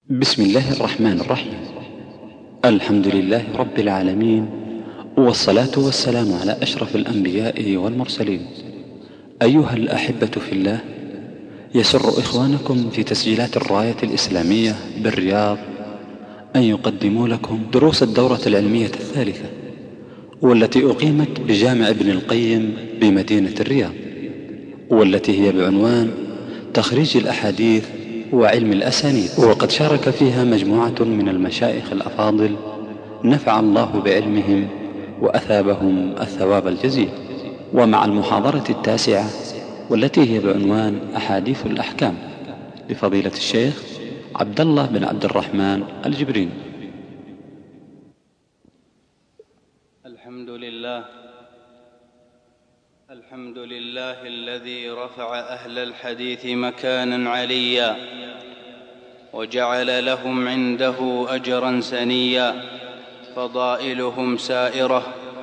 بسم الله الرحمن الرحيم. الحمد لله رب العالمين، والصلاة والسلام على أشرف الأنبياء والمرسلين. أيها الأحبة في الله، يسر إخوانكم في تسجيلات الراية الإسلامية بالرياض أن يقدموا لكم دروس الدورة العلمية الثالثة، والتي أقيمت بجامع ابن القيم بمدينة الرياض، والتي هي بعنوان تخريج الأحاديث وعلم الأسانيد. وقد شارك فيها مجموعة من المشايخ الأفاضل نفع الله بعلمهم وأثابهم الثواب الجزيل. ومع المحاضرة التاسعة، والتي هي بعنوان أحاديث الأحكام، لفضيلة الشيخ عبد الله بن عبد الرحمن الجبرين. الحمد لله الذي رفع أهل الحديث مكانا عليا، وجعل لهم عنده أجرا سنيا، فضائلهم سائرة،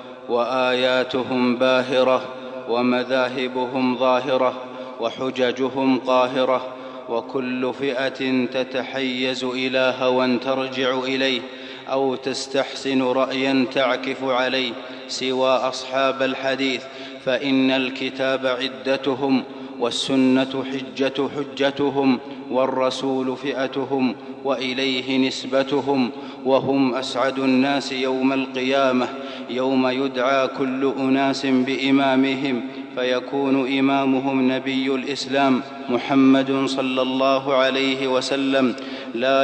وآياتهم باهرة، ومذاهبهم ظاهرة، وحججهم قاهرة، وكل فئة تتحيز إلى هوى ترجع إليه أو تستحسن رأيا تعكف عليه سوى أصحاب الحديث، فإن الكتاب عدتهم، والسنة حجتهم، والرسول فئتهم، وإليه نسبتهم، وهم أسعد الناس يوم القيامة، يوم يدعى كل أناس بإمامهم، فيكون إمامهم نبي الإسلام محمد صلى الله عليه وسلم. لا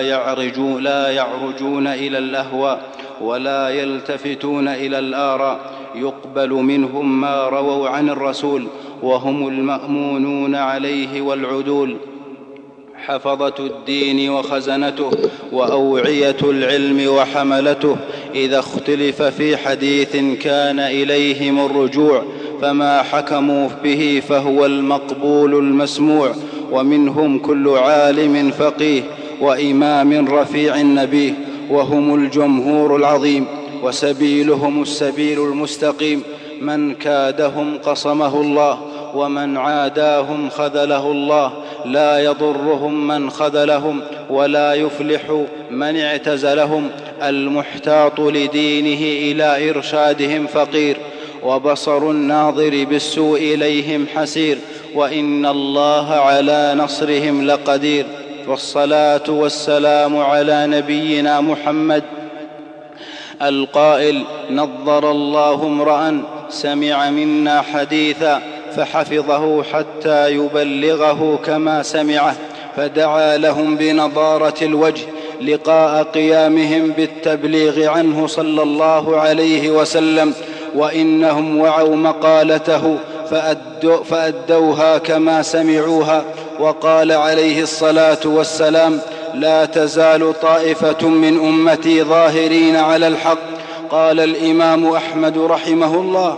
يعرجون إلى الأهواء، ولا يلتفتون إلى الآراء، يقبل منهم ما رووا عن الرسول، وهم المأمونون عليه والعدول، حفظة الدين وخزنته، وأوعية العلم وحملته. إذا اختلف في حديث كان إليهم الرجوع، فما حكموا به فهو المقبول المسموع. ومنهم كل عالم فقيه، وإمام رفيع نبيه، وهم الجمهور العظيم، وسبيلهم السبيل المستقيم. من كادهم قصمه الله، ومن عاداهم خذله الله. لا يضرهم من خذلهم، ولا يفلح من اعتزلهم. المحتاط لدينه إلى إرشادهم فقير، وبصر الناظر بالسوء إليهم حسير، وإن الله على نصرهم لقدير. والصلاة والسلام على نبينا محمد القائل: نضر الله امرأ سمع منا حديثا فحفظه حتى يبلغه كما سمعه، فدعا لهم بنضارة الوجه لقاء قيامهم بالتبليغ عنه صلى الله عليه وسلم. وإنهم وعوا مقالته فأدوها كما سمعوها. وقال عليه الصلاة والسلام: لا تزال طائفة من أمتي ظاهرين على الحق. قال الإمام أحمد رحمه الله: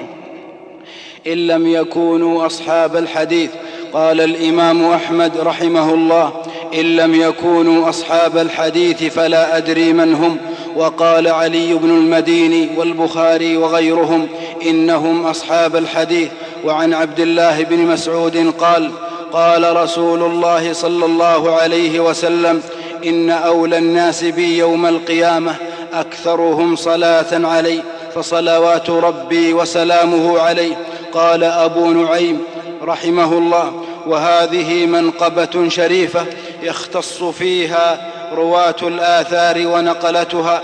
إن لم يكونوا أصحاب الحديث. قال الإمام أحمد رحمه الله: إن لم يكونوا أصحاب الحديث فلا أدري من هم. وقال علي بن المديني والبخاري وغيرهم: إنهم أصحاب الحديث. وعن عبد الله بن مسعود قال: قال رسول الله صلى الله عليه وسلم: إن أولى الناس بي يوم القيامة أكثرهم صلاة علي، فصلوات ربي وسلامه عليه. قال أبو نعيم رحمه الله: وهذه منقبة شريفة يختص فيها رواة الآثار ونقلتها،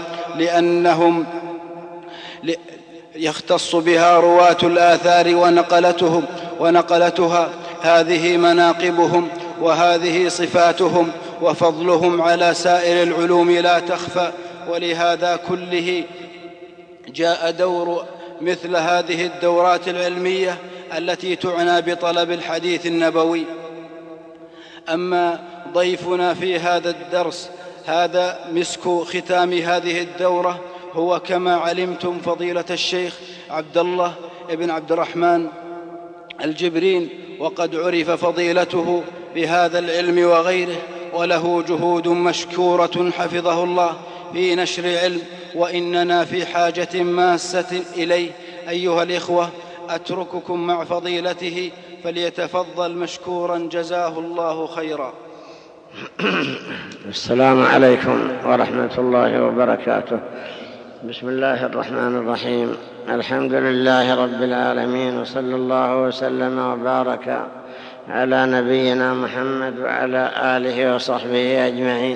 يختص بها رواة الآثار ونقلتها. هذه مناقبهم، وهذه صفاتهم، وفضلهم على سائر العلوم لا تخفى. ولهذا كله جاء دور مثل هذه الدورات العلمية التي تعنى بطلب الحديث النبوي. أما ضيفنا في هذا الدرس، هذا مسك ختام هذه الدورة، هو كما علمتم فضيلة الشيخ عبد الله بن عبد الرحمن الجبرين، وقد عرف فضيلته بهذا العلم وغيره، وله جهود مشكورة حفظه الله في نشر علم، وإننا في حاجة ماسة إليه. أيها الإخوة، أترككم مع فضيلته، فليتفضل مشكورا جزاه الله خيرا. السلام عليكم ورحمة الله وبركاته. بسم الله الرحمن الرحيم. الحمد لله رب العالمين، وصلى الله وسلم وبارك على نبينا محمد وعلى آله وصحبه أجمعين.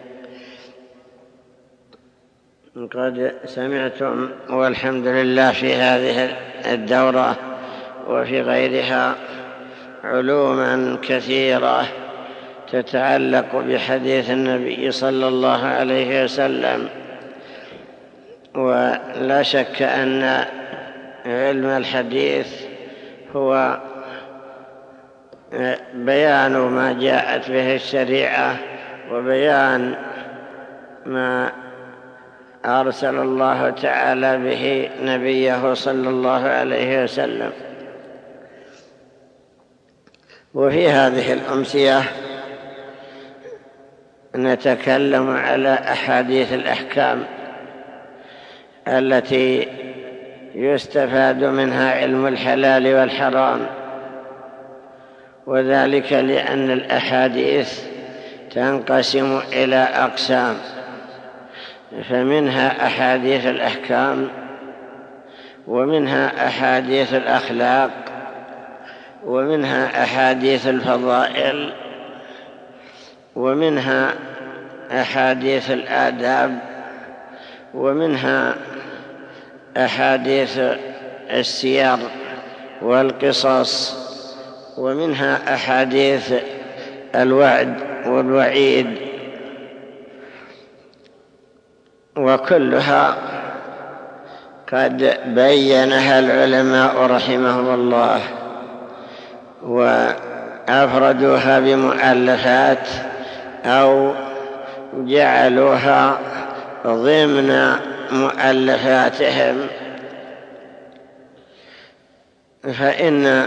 قد سمعتم والحمد لله في هذه الدورة وفي غيرها علوما كثيرة تتعلق بحديث النبي صلى الله عليه وسلم، ولا شك أن علم الحديث هو بيان ما جاءت به الشريعة وبيان ما أرسل الله تعالى به نبيه صلى الله عليه وسلم. وفي هذه الأمسية نتكلم على أحاديث الأحكام التي يستفاد منها علم الحلال والحرام، وذلك لأن الأحاديث تنقسم إلى أقسام، فمنها أحاديث الأحكام، ومنها أحاديث الأخلاق، ومنها أحاديث الفضائل، ومنها أحاديث الآداب، ومنها أحاديث السير والقصص، ومنها أحاديث الوعد والوعيد، وكلها قد بينها العلماء رحمهم الله وأفردوها بمؤلفات أو جعلوها ضمن مؤلفاتهم. فإن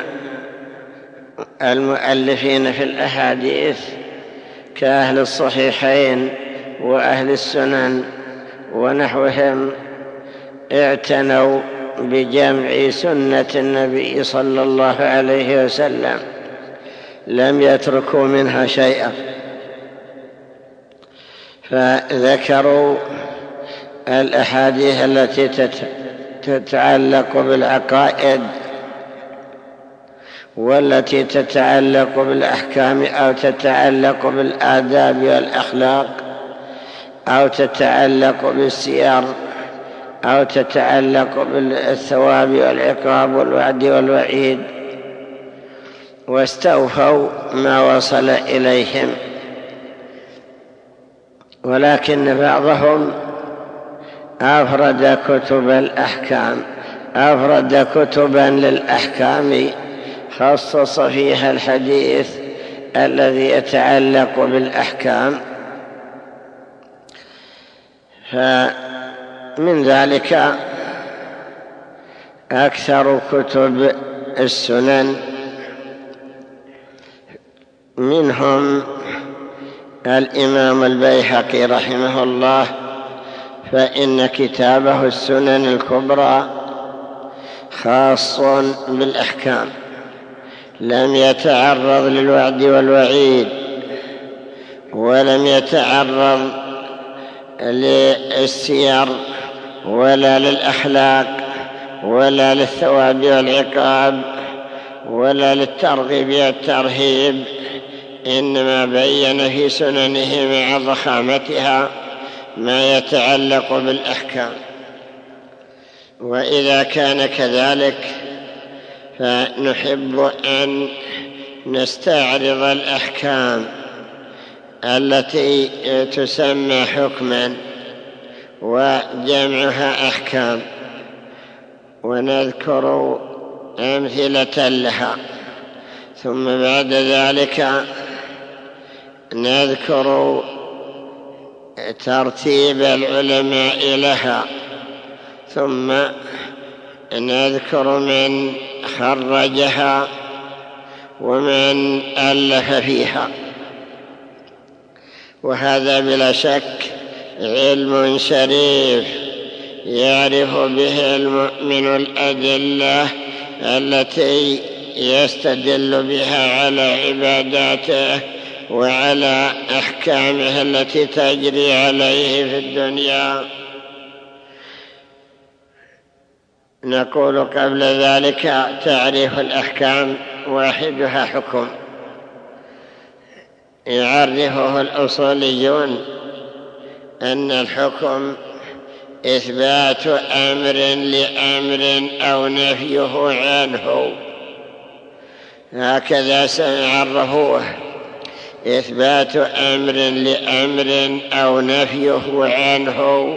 المؤلفين في الأحاديث كأهل الصحيحين وأهل السنن ونحوهم اعتنوا بجمع سنة النبي صلى الله عليه وسلم، لم يتركوا منها شيئا، فذكروا الأحاديث التي تتعلق بالعقائد، والتي تتعلق بالأحكام أو تتعلق بالآداب والأخلاق، أو تتعلق بالسير، أو تتعلق بالثواب والعقاب والوعد والوعيد، واستوفوا ما وصل إليهم. ولكن بعضهم أفرد كتب الأحكام، أفرد كتبا للأحكام خصص فيها الحديث الذي يتعلق بالأحكام. فمن ذلك أكثر كتب السنن، منهم الإمام البيهقي رحمه الله، فإن كتابه السنن الكبرى خاص بالأحكام، لم يتعرض للوعد والوعيد، ولم يتعرض للسير ولا للأخلاق ولا للثواب والعقاب ولا للترغيب والترهيب، إنما بين في سننه مع ضخامتها ما يتعلق بالأحكام. وإذا كان كذلك فنحب أن نستعرض الأحكام التي تسمى حكما وجمعها أحكام، ونذكر أمثلة لها، ثم بعد ذلك نذكر ترتيب العلماء لها، ثم نذكر من خرجها ومن ألف فيها. وهذا بلا شك علم شريف يعرف به المؤمن الأدلة التي يستدل بها على عباداته وعلى أحكامه التي تجري عليه في الدنيا. نقول قبل ذلك تعريف الأحكام واحدها حكم، يعرفه الأصوليون أن الحكم إثبات أمر لأمر أو نفيه عنه، هكذا سيعرفوه، إثبات أمر لأمر أو نفيه عنه.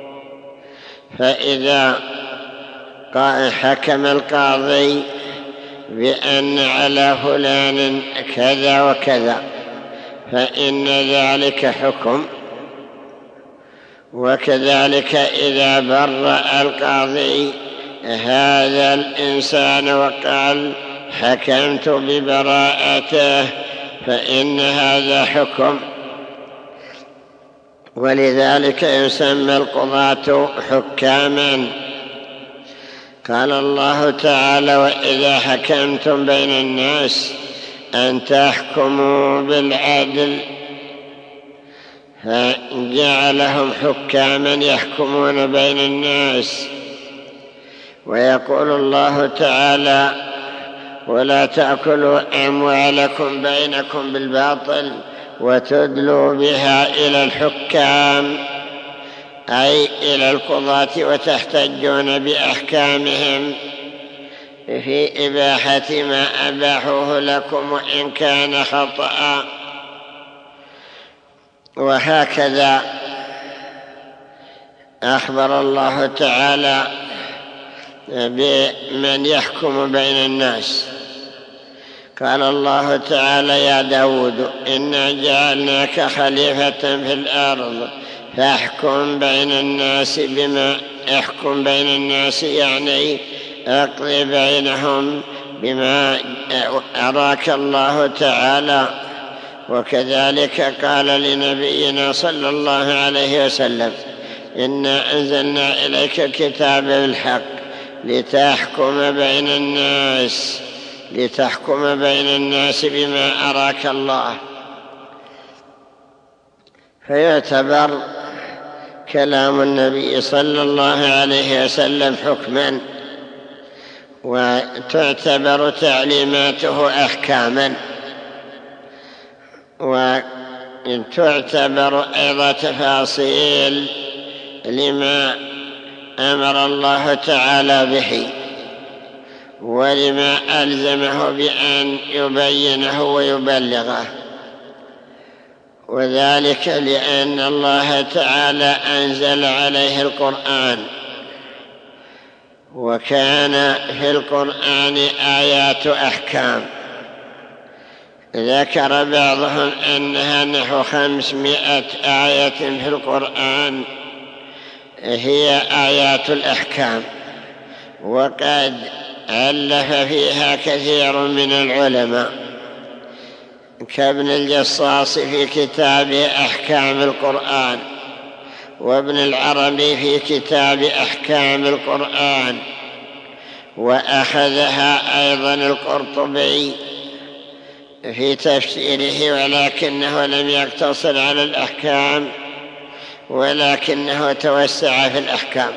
فإذا حكم القاضي بأن على فلان كذا وكذا فإن ذلك حكم. وكذلك إذا برأ القاضي هذا الإنسان وقال حكمت ببراءته فإن هذا حكم. ولذلك يسمى القضاة حكاما. قال الله تعالى: وإذا حكمتم بين الناس أن تحكموا بالعدل، فجعلهم حكاما يحكمون بين الناس. ويقول الله تعالى: ولا تأكلوا أموالكم بينكم بالباطل وتدلوا بها إلى الحكام، أي إلى القضاة، وتحتجون بأحكامهم في إباحة ما أباحوه لكم وإن كان خطأ. وهكذا أخبر الله تعالى بمن يحكم بين الناس. قال الله تعالى: يا داود إنا جعلناك خليفة في الأرض فاحكم بين الناس بما احكم بين الناس، يعني اقضي بينهم بما أراك الله تعالى. وكذلك قال لنبينا صلى الله عليه وسلم: إنا أنزلنا إليك الكتاب بالحق لتحكم بين الناس بما أراك الله. فيعتبر كلام النبي صلى الله عليه وسلم حكما، وتعتبر تعليماته أحكاما، وتعتبر أيضا تفاصيل لما أمر الله تعالى به ولما ألزمه بأن يبينه ويبلغه. وذلك لأن الله تعالى أنزل عليه القرآن، وكان في القرآن آيات أحكام. ذكر بعضهم أنها نحو 500 آية في القرآن هي آيات الأحكام، وقد ألف فيها كثير من العلماء كابن الجصاص في كتاب أحكام القرآن، وابن العربي في كتاب أحكام القرآن، وأخذها أيضا القرطبي في تفسيره، ولكنه لم يقتصر على الأحكام ولكنه توسع في الأحكام.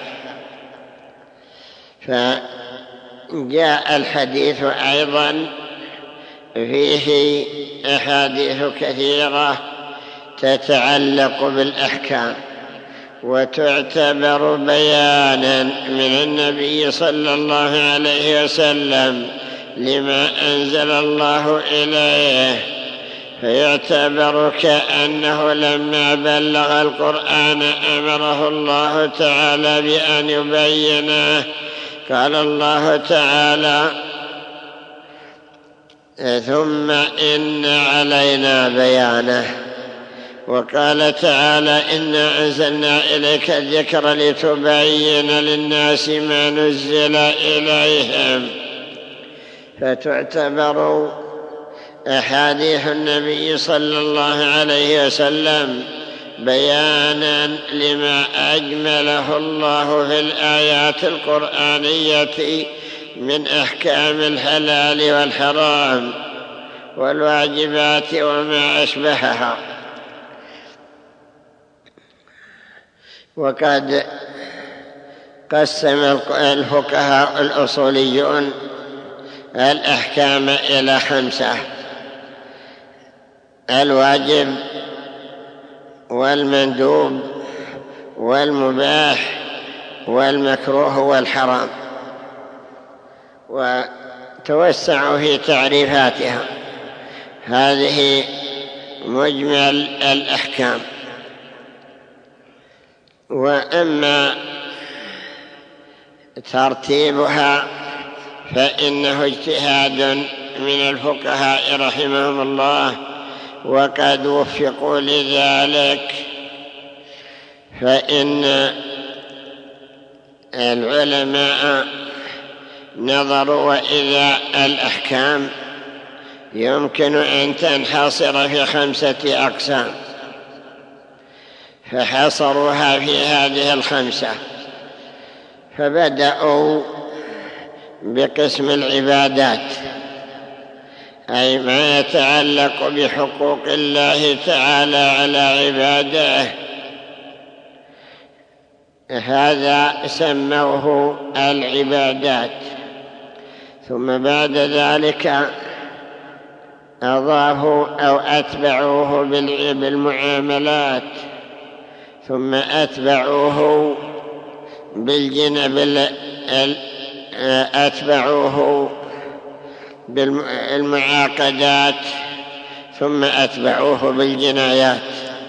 فجاء الحديث أيضا فيه أحاديث كثيرة تتعلق بالأحكام، وتعتبر بيانا من النبي صلى الله عليه وسلم لما أنزل الله إليه، فيعتبر كأنه لما بلغ القرآن أمره الله تعالى بأن يبينه. قال الله تعالى: ثم إن علينا بيانه. وقال تعالى: إنا أنزلنا إليك الذكر لتبين للناس ما نزل إليهم. فتعتبر أحاديث النبي صلى الله عليه وسلم بيانا لما أجمله الله في الآيات القرآنية من أحكام الحلال والحرام، والواجبات وما أشبهها. وقد قسم الفقهاء الأصوليون الأحكام إلى 5: الواجب والمندوب والمباح والمكروه والحرام، وتوسعوا في تعريفاتها. هذه مجمل الأحكام. وأما ترتيبها فإنه اجتهاد من الفقهاء رحمهم الله، وقد وفقوا لذلك، فإن العلماء نظروا وإذا الأحكام يمكن أن تنحصر في 5 أقسام، فحصروها في هذه 5. فبدأوا بقسم العبادات، أي ما يتعلق بحقوق الله تعالى على عباده، هذا سموه العبادات. ثم بعد ذلك أضافوا أو أتبعوه بالمعاملات، ثم أتبعوه أتبعوه بالمعاقدات، ثم أتبعوه بالجنايات.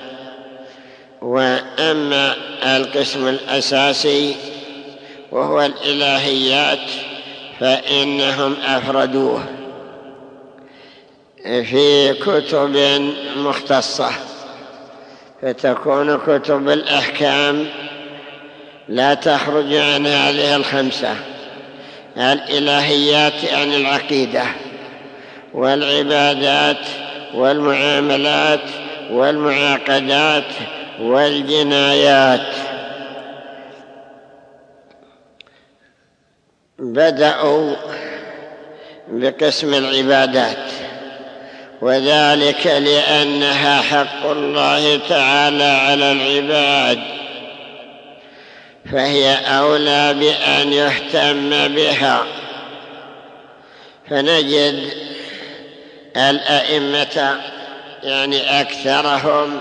وأما القسم الأساسي وهو الإلهيات فإنهم أفردوه في كتب مختصة، فتكون كتب الأحكام لا تخرج عن هذه 5: الإلهيات عن العقيدة، والعبادات، والمعاملات، والمعاقدات، والجنايات. بدأوا بقسم العبادات، وذلك لأنها حق الله تعالى على العباد، فهي أولى بأن يهتم بها. فنجد الأئمة يعني أكثرهم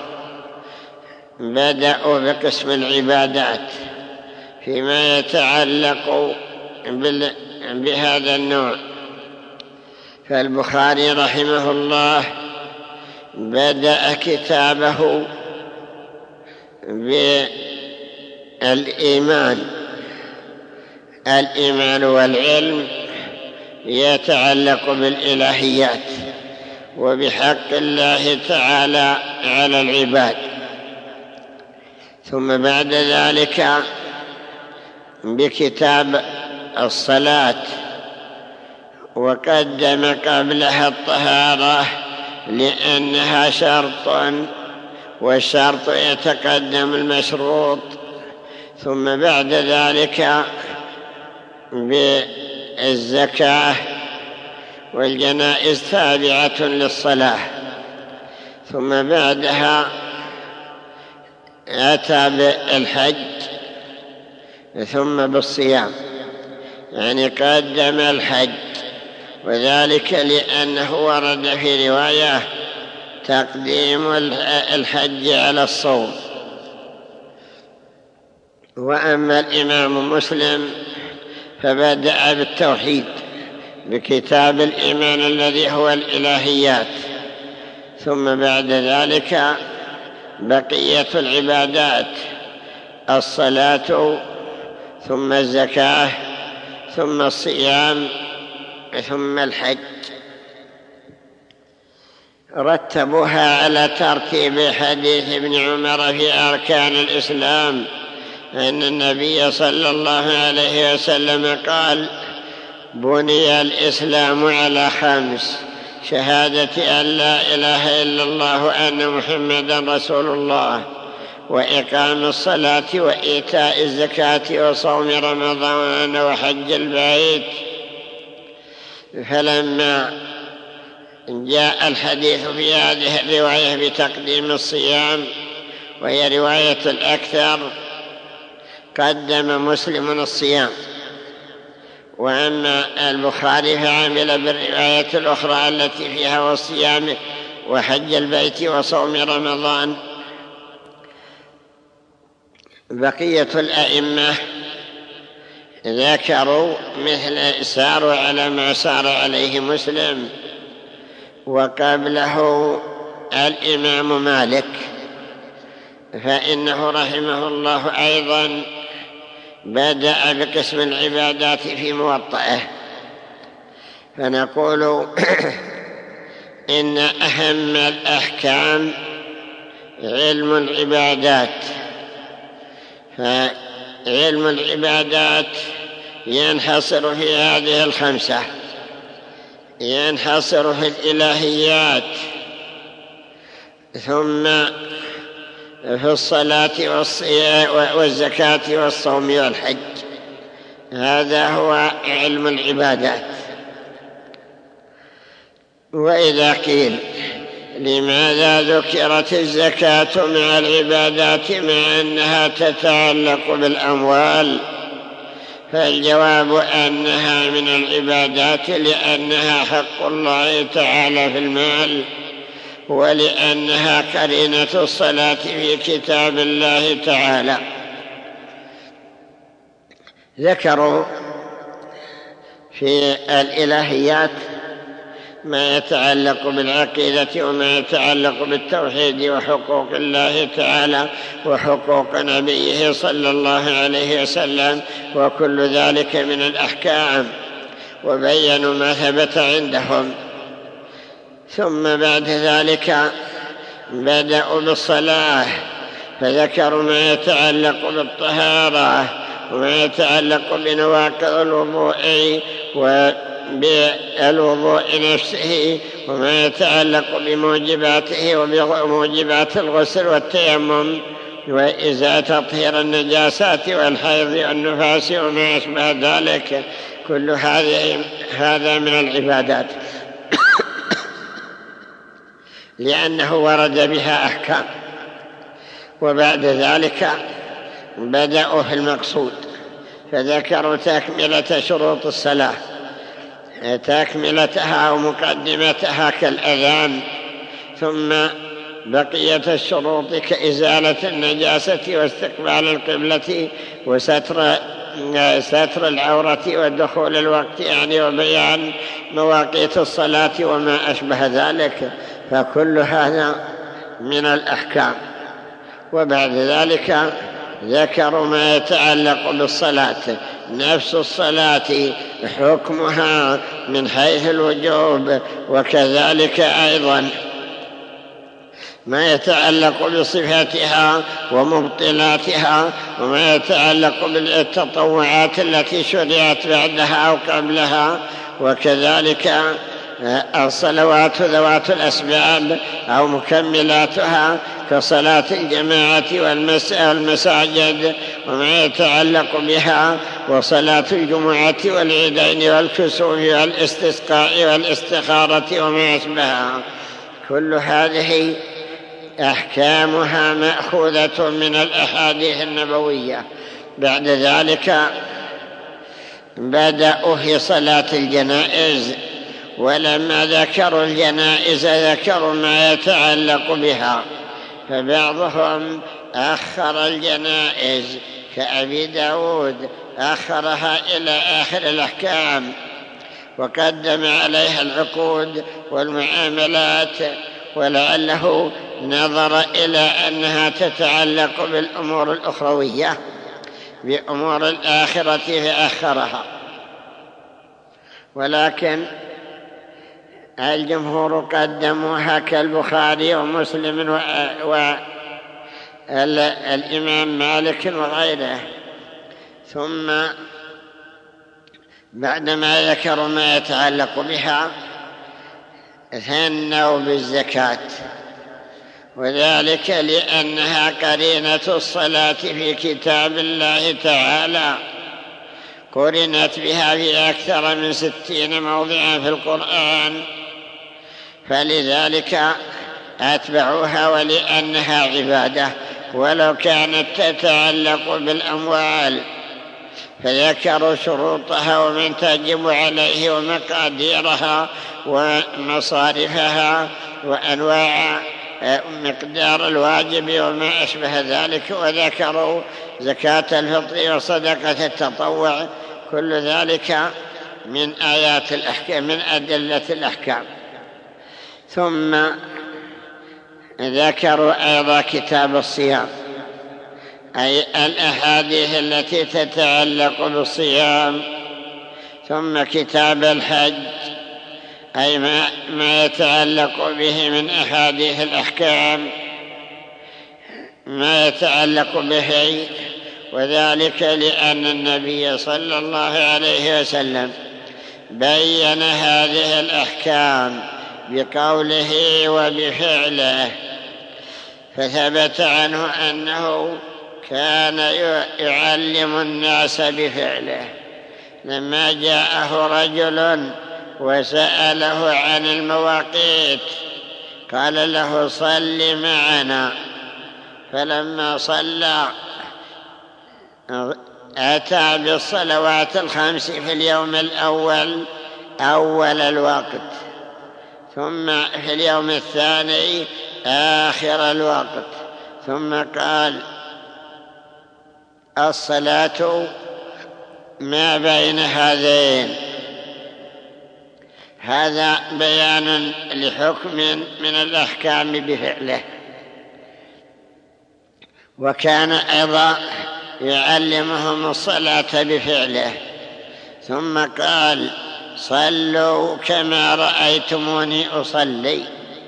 بدأوا بقسم العبادات فيما يتعلق بهذا النوع. فالبخاري رحمه الله بدأ كتابه بالإيمان. الإيمان والعلم يتعلق بالإلهيات وبحق الله تعالى على العباد. ثم بعد ذلك بكتاب الصلاة، وقدم قبلها الطهارة لأنها شرط، والشرط يتقدم المشروط. ثم بعد ذلك بالزكاة، والجنائز تابعة للصلاة. ثم بعدها أتى بالحج، ثم بالصيام، يعني قدم الحج، وذلك لأنه ورد في رواية تقديم الحج على الصوم. وأما الإمام مسلم فبدأ بالتوحيد بكتاب الإيمان الذي هو الإلهيات، ثم بعد ذلك بقية العبادات: الصلاة، ثم الزكاة، ثم الصيام، ثم الحج. رتبوها على ترتيب حديث ابن عمر في أركان الإسلام، أن النبي صلى الله عليه وسلم قال: بني الإسلام على 5: شهادة أن لا إله إلا الله وأن محمدا رسول الله، وإقام الصلاة، وإيتاء الزكاة، وصوم رمضان، وحج البيت. فلما جاء الحديث في هذه الرواية بتقديم الصيام، وهي رواية الأكثر، قدم مسلم الصيام، وأما البخاري فعمل بالرواية الأخرى التي فيها والصيام وحج البيت وصوم رمضان. بقية الأئمة ذكروا مثل ساروا على ما سار عليه مسلم، وقبله الإمام مالك، فإنه رحمه الله أيضا بدأ بقسم العبادات في موطئه. فنقول إن أهم الأحكام علم العبادات، فعلم العبادات ينحصر في هذه الخمسة، ينحصر في الإلهيات، ثم في الصلاة والزكاة والصوم والحج. هذا هو علم العبادات. وإذا قيل لماذا ذكرت الزكاة مع العبادات مع أنها تتعلق بالأموال، فالجواب أنها من العبادات لأنها حق الله تعالى في المال، ولأنها قرينة الصلاة في كتاب الله تعالى. ذكروا في الإلهيات ما يتعلق بالعقيدة وما يتعلق بالتوحيد وحقوق الله تعالى وحقوق نبيه صلى الله عليه وسلم، وكل ذلك من الأحكام، وبينوا ما ثبت عندهم. ثم بعد ذلك بدأوا بالصلاة، فذكروا ما يتعلق بالطهارة وما يتعلق بنواقض الوضوء وبالوضوء نفسه، وما يتعلق بموجباته وبموجبات الغسل والتيمم وإزالة تطهير النجاسات والحيض والنفاس وما أشبه ذلك. كل هذا من العبادات لأنه ورد بها أحكام. وبعد ذلك بدأوا في المقصود، فذكروا تكملة شروط الصلاة، تكملتها ومقدمتها كالأذان، ثم بقية الشروط كإزالة النجاسة واستقبال القبلة وستر العورة ودخول الوقت وبيان مواقيت الصلاة وما أشبه ذلك. فكل هذا من الأحكام. وبعد ذلك ذكروا ما يتعلق بالصلاة، نفس الصلاة حكمها من حيث الوجوب، وكذلك أيضا ما يتعلق بصفاتها ومبطلاتها، وما يتعلق بالتطوعات التي شرعت بعدها أو قبلها، وكذلك الصلوات ذوات الأسباب أو مكملاتها كصلاة الجماعة والمساجد وما يتعلق بها، وصلاة الجمعة والعيدين والكسوف والاستسقاء والاستخارة وما أشبهها. كل هذه أحكامها مأخوذة من الأحاديث النبوية. بعد ذلك بدأوا في صلاة الجنائز، ولما ذكروا الجنائز ذكروا ما يتعلق بها، فبعضهم أخر الجنائز كأبي داود أخرها إلى آخر الأحكام، وقدم عليها العقود والمعاملات، ولعله نظر إلى أنها تتعلق بالأمور الأخروية بأمور الآخرة فأخرها. ولكن الجمهور قدموها كالبخاري ومسلم والإمام مالك وغيره. ثم بعدما ذكروا ما يتعلق بها ثنوا بالزكاة، وذلك لأنها قرينة الصلاة في كتاب الله تعالى، قرنت بها في أكثر من 60 موضعا في القرآن، فلذلك أتبعوها ولأنها عبادة ولو كانت تتعلق بالأموال، فذكروا شروطها ومن تجب عليه ومقاديرها ومصارفها وأنواع مقدار الواجب وما أشبه ذلك، وذكروا زكاة الفطر وصدقة التطوع، كل ذلك من آيات الأحكام، من أدلة الأحكام. ثم ذكروا أيضا كتاب الصيام، أي الأحاديث التي تتعلق بالصيام. ثم كتاب الحج، أي ما يتعلق به من أحاديث الأحكام، ما يتعلق به، وذلك لأن النبي صلى الله عليه وسلم بين هذه الأحكام بقوله وبفعله، فثبت عنه أنه كان يعلم الناس بفعله. لما جاءه رجل وسأله عن المواقيت قال له صل معنا، فلما صلى أتى بالصلوات الخمس في اليوم الأول أول الوقت، ثم في اليوم الثاني آخر الوقت، ثم قال الصلاة ما بين هذين. هذا بيان لحكم من الأحكام بفعله. وكان أيضا يعلمهم الصلاة بفعله، ثم قال صلوا كما رأيتموني أصلي،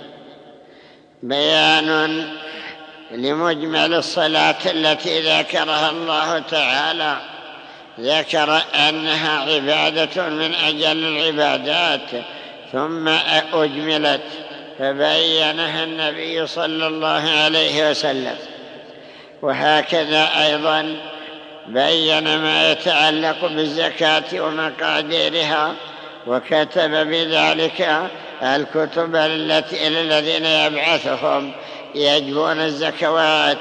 بيان لمجمل الصلاة التي ذكرها الله تعالى، ذكر أنها عبادة من أجل العبادات ثم أجملت، فبينها النبي صلى الله عليه وسلم. وهكذا أيضا بين ما يتعلق بالزكاة ومقاديرها، وكتب بذلك الكتب التي إلى الذين يبعثهم يجبون الزكوات.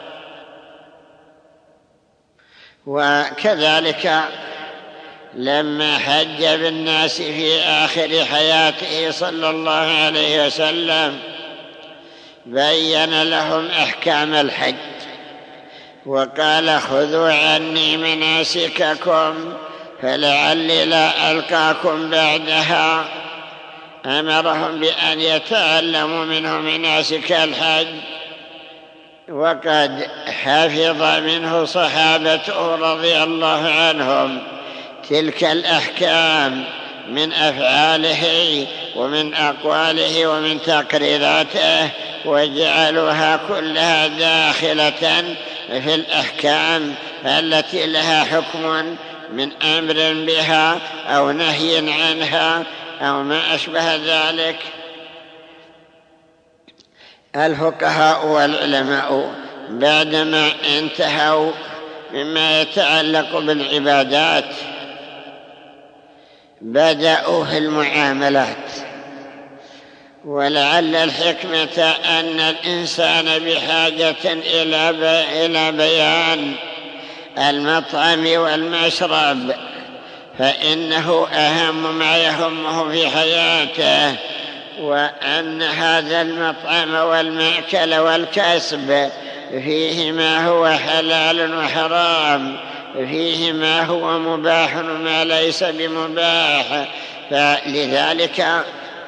وكذلك لما حج بالناس في آخر حياته صلى الله عليه وسلم بين لهم أحكام الحج، وقال خذوا عني مناسككم فلعلي لا ألقاكم بعدها. أمرهم بأن يتعلموا منه مناسك الحج، وقد حفظ منه صحابته رضي الله عنهم تلك الأحكام من أفعاله ومن أقواله ومن تقريراته، وجعلوها كلها داخلة في الأحكام التي لها حكم من أمر بها أو نهي عنها أو ما أشبه ذلك. الفقهاء والعلماء بعدما انتهوا مما يتعلق بالعبادات بدأوا في المعاملات، ولعل الحكمة أن الإنسان بحاجة إلى بيان المطعم والمشرب، فإنه أهم ما يهمه في حياته، وأن هذا المطعم والمأكل والكسب فيه ما هو حلال وحرام، فيه ما هو مباح وما ليس بمباح، فلذلك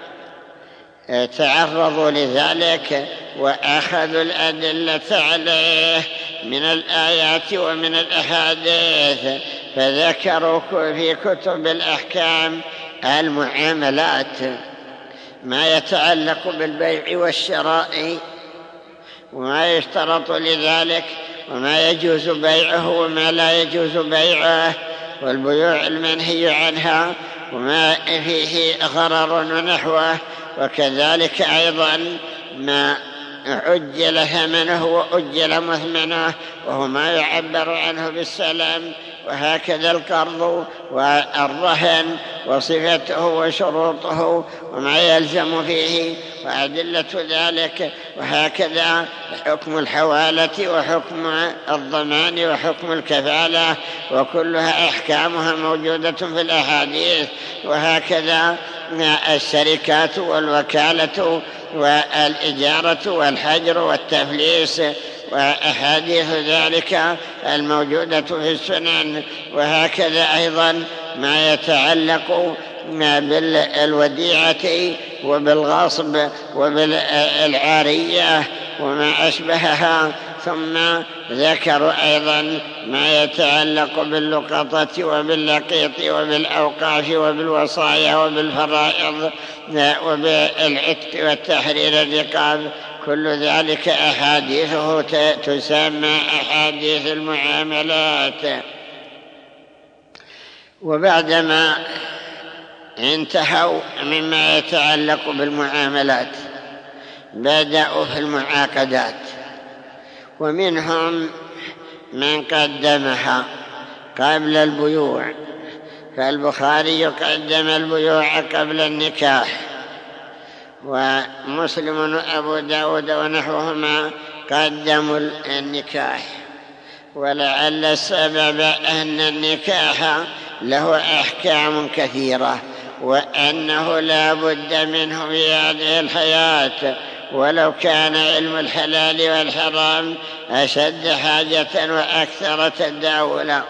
تعرضوا لذلك وأخذوا الأدلة عليه من الآيات ومن الأحاديث، فذكروا في كتب الأحكام المعاملات ما يتعلق بالبيع والشراء وما يشترط لذلك وما يجوز بيعه وما لا يجوز بيعه، والبيوع المنهي عنها وما فيه غرر ونحوه، وكذلك أيضا ما عجل ثمنه وأجل مثمنه، وهو ما يعبر عنه بالسلام وهكذا القرض والرهن وصفته وشروطه وما يلزم فيه وأدلة ذلك، وهكذا حكم الحوالة وحكم الضمان وحكم الكفالة، وكلها أحكامها موجودة في الأحاديث. وهكذا الشركات والوكالة والإجارة والحجر والتفليس وأحاديث ذلك الموجودة في السنن. وهكذا أيضا ما يتعلق بالوديعة وبالغصب وبالعارية وما أشبهها. ثم ذكروا أيضا ما يتعلق باللقطة وباللقيط وبالأوقاف وبالوصايا وبالفرائض وبالعتق والتحرير الرقاب. كل ذلك أحاديثه تسمى أحاديث المعاملات. وبعدما انتهوا مما يتعلق بالمعاملات بدأوا في المعاقدات، ومنهم من قدمها قبل البيوع، فالبخاري قدم البيوع قبل النكاح، ومسلم وأبو داود ونحوهما قدموا النكاح. ولعل السبب أن النكاح له أحكام كثيرة، وأنه لا بد منه في هذه الحياة، ولو كان علم الحلال والحرام أشد حاجة وأكثر تداولا.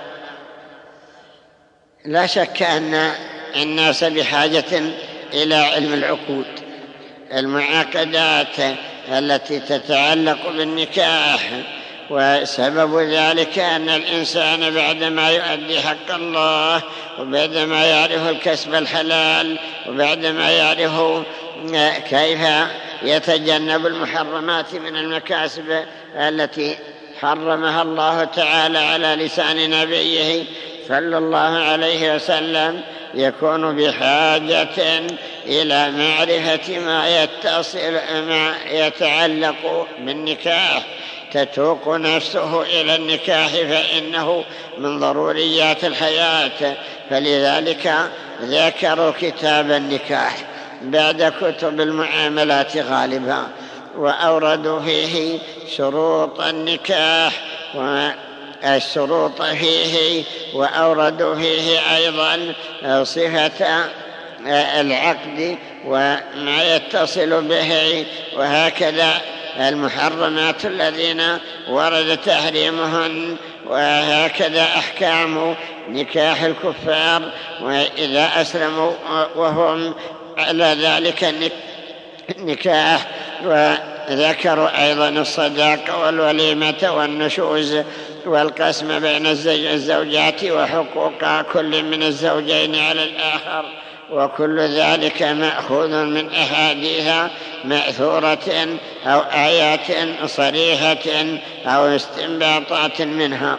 لا شك أن الناس بحاجة إلى علم العقود، المعاقدات التي تتعلق بالنكاح. وسبب ذلك أن الإنسان بعدما يؤدي حق الله، وبعدما يعرف الكسب الحلال، وبعدما يعرف كيف يتجنب المحرمات من المكاسب التي حرمها الله تعالى على لسان نبيه صلى الله عليه وسلم، يكون بحاجة إلى معرفة ما يتعلق بالنكاح. تتوق نفسه إلى النكاح فإنه من ضروريات الحياة، فلذلك ذكروا كتاب النكاح بعد كتب المعاملات غالبا، وأوردوا فيه شروط النكاح والشروط فيه، وأوردوا فيه أيضا صفة العقد وما يتصل به، وهكذا المحرمات الذين ورد تحريمهن، وهكذا أحكام نكاح الكفار وإذا أسلموا وهم على ذلك النكاح. وذكروا أيضا الصداق والوليمة والنشوز والقسم بين الزوجات وحقوق كل من الزوجين على الآخر، وكل ذلك مأخوذ من أحاديث مأثورة أو آيات صريحة أو استنباطات منها.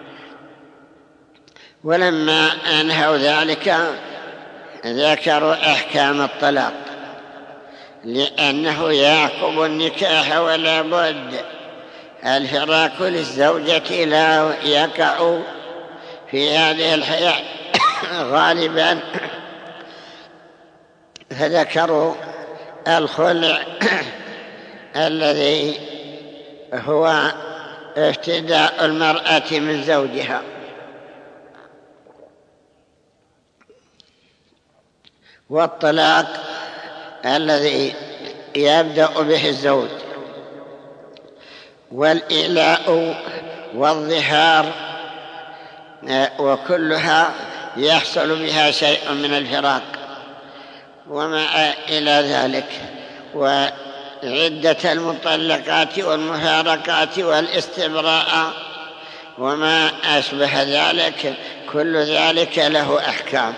ولما أنهوا ذلك ذكروا أحكام الطلاق، لأنه يعقب النكاح ولا بد. الفراق للزوجة لا يقع في هذه الحياة غالبا، فذكروا الخلع الذي هو افتداء المرأة من زوجها، والطلاق الذي يبدأ به الزوج، والإيلاء والظهار، وكلها يحصل بها شيء من الفراق وما إلى ذلك، وعدة المطلقات والمفارقات والاستبراء وما أشبه ذلك، كل ذلك له أحكام.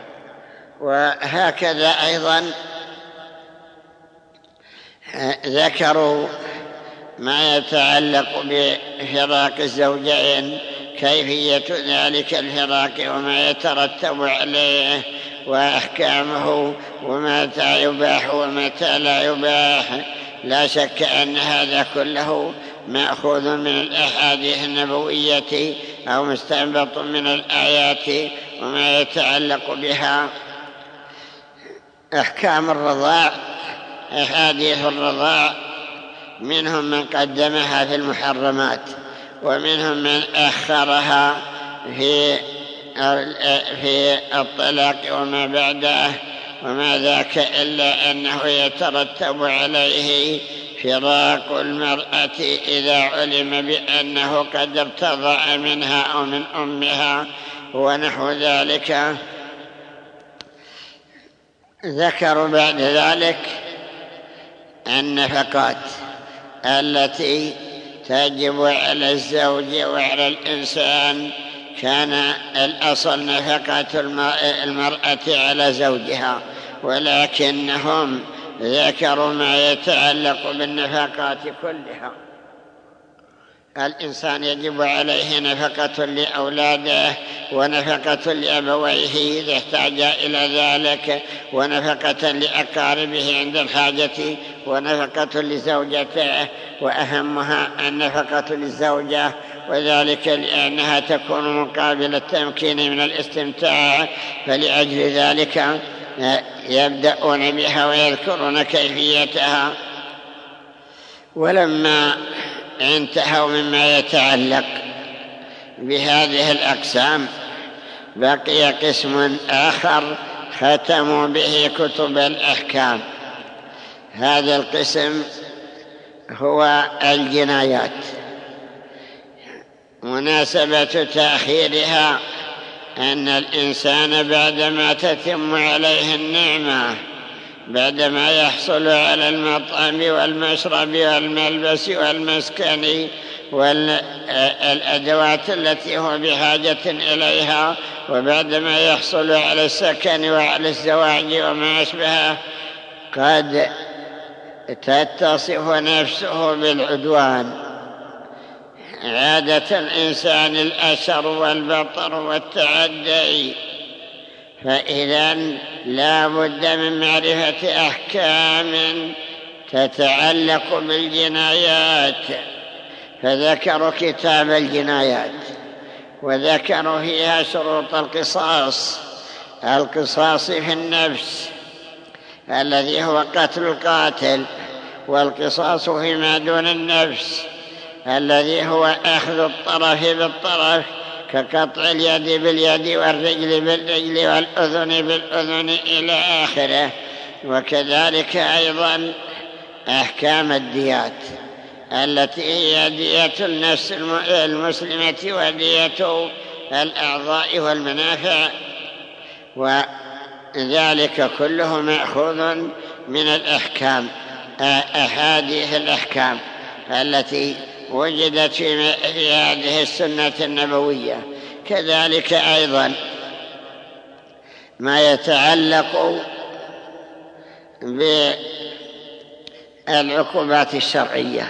وهكذا أيضا ذكروا ما يتعلق بفراق الزوجين، كيفية ذلك الفراق وما يترتب عليه وأحكامه، ومتى يباح ومتى لا يباح. لا شك أن هذا كله مأخوذ من الأحاديث النبوية أو مستنبط من الآيات وما يتعلق بها. أحكام الرضاع، أحاديث الرضاع، منهم من قدمها في المحرمات ومنهم من أخرها في الطلاق وما بعده، وما ذاك إلا أنه يترتب عليه فراق المرأة إذا علم بأنه قد ارتضع منها أو من أمها ونحو ذلك. ذكروا بعد ذلك النفقات التي تجب على الزوج وعلى الإنسان. كان الأصل نفقة المرأة على زوجها، ولكنهم ذكروا ما يتعلق بالنفقات كلها. الإنسان يجب عليه نفقة لأولاده، ونفقة لأبويه إذا احتاج إلى ذلك، ونفقة لأقاربه عند الحاجة، ونفقة لزوجته، وأهمها النفقة للزوجة، وذلك لأنها تكون مقابل التمكين من الاستمتاع، فلأجل ذلك يبدأون بها ويذكرون كيفيتها. ولما انتهوا مما يتعلق بهذه الأقسام بقي قسم آخر ختموا به كتب الأحكام. هذا القسم هو الجنايات. مناسبة تأخيرها أن الإنسان بعدما تتم عليه النعمة، بعدما يحصل على المطعم والمشرب والملبس والمسكن والأدوات التي هو بحاجة إليها، وبعدما يحصل على السكن وعلى الزواج وما أشبهه، قد تتصف نفسه بالعدوان. عادة الإنسان الأشر والبطر والتعدي، فإذا لا بد من معرفة أحكام تتعلق بالجنايات. فذكروا كتاب الجنايات وذكروا فيها شروط القصاص في النفس الذي هو قتل القاتل، والقصاص فيما دون النفس الذي هو أخذ الطرف بالطرف كقطع اليد باليد والرجل بالرجل والأذن بالأذن إلى آخره. وكذلك أيضا أحكام الديات التي هي دية النفس المسلمة ودية الأعضاء والمنافع، وذلك كله مأخوذ من الأحكام، أحاديث الأحكام التي وجدت في هذه السنة النبوية. كذلك أيضا ما يتعلق بالعقوبات الشرعية،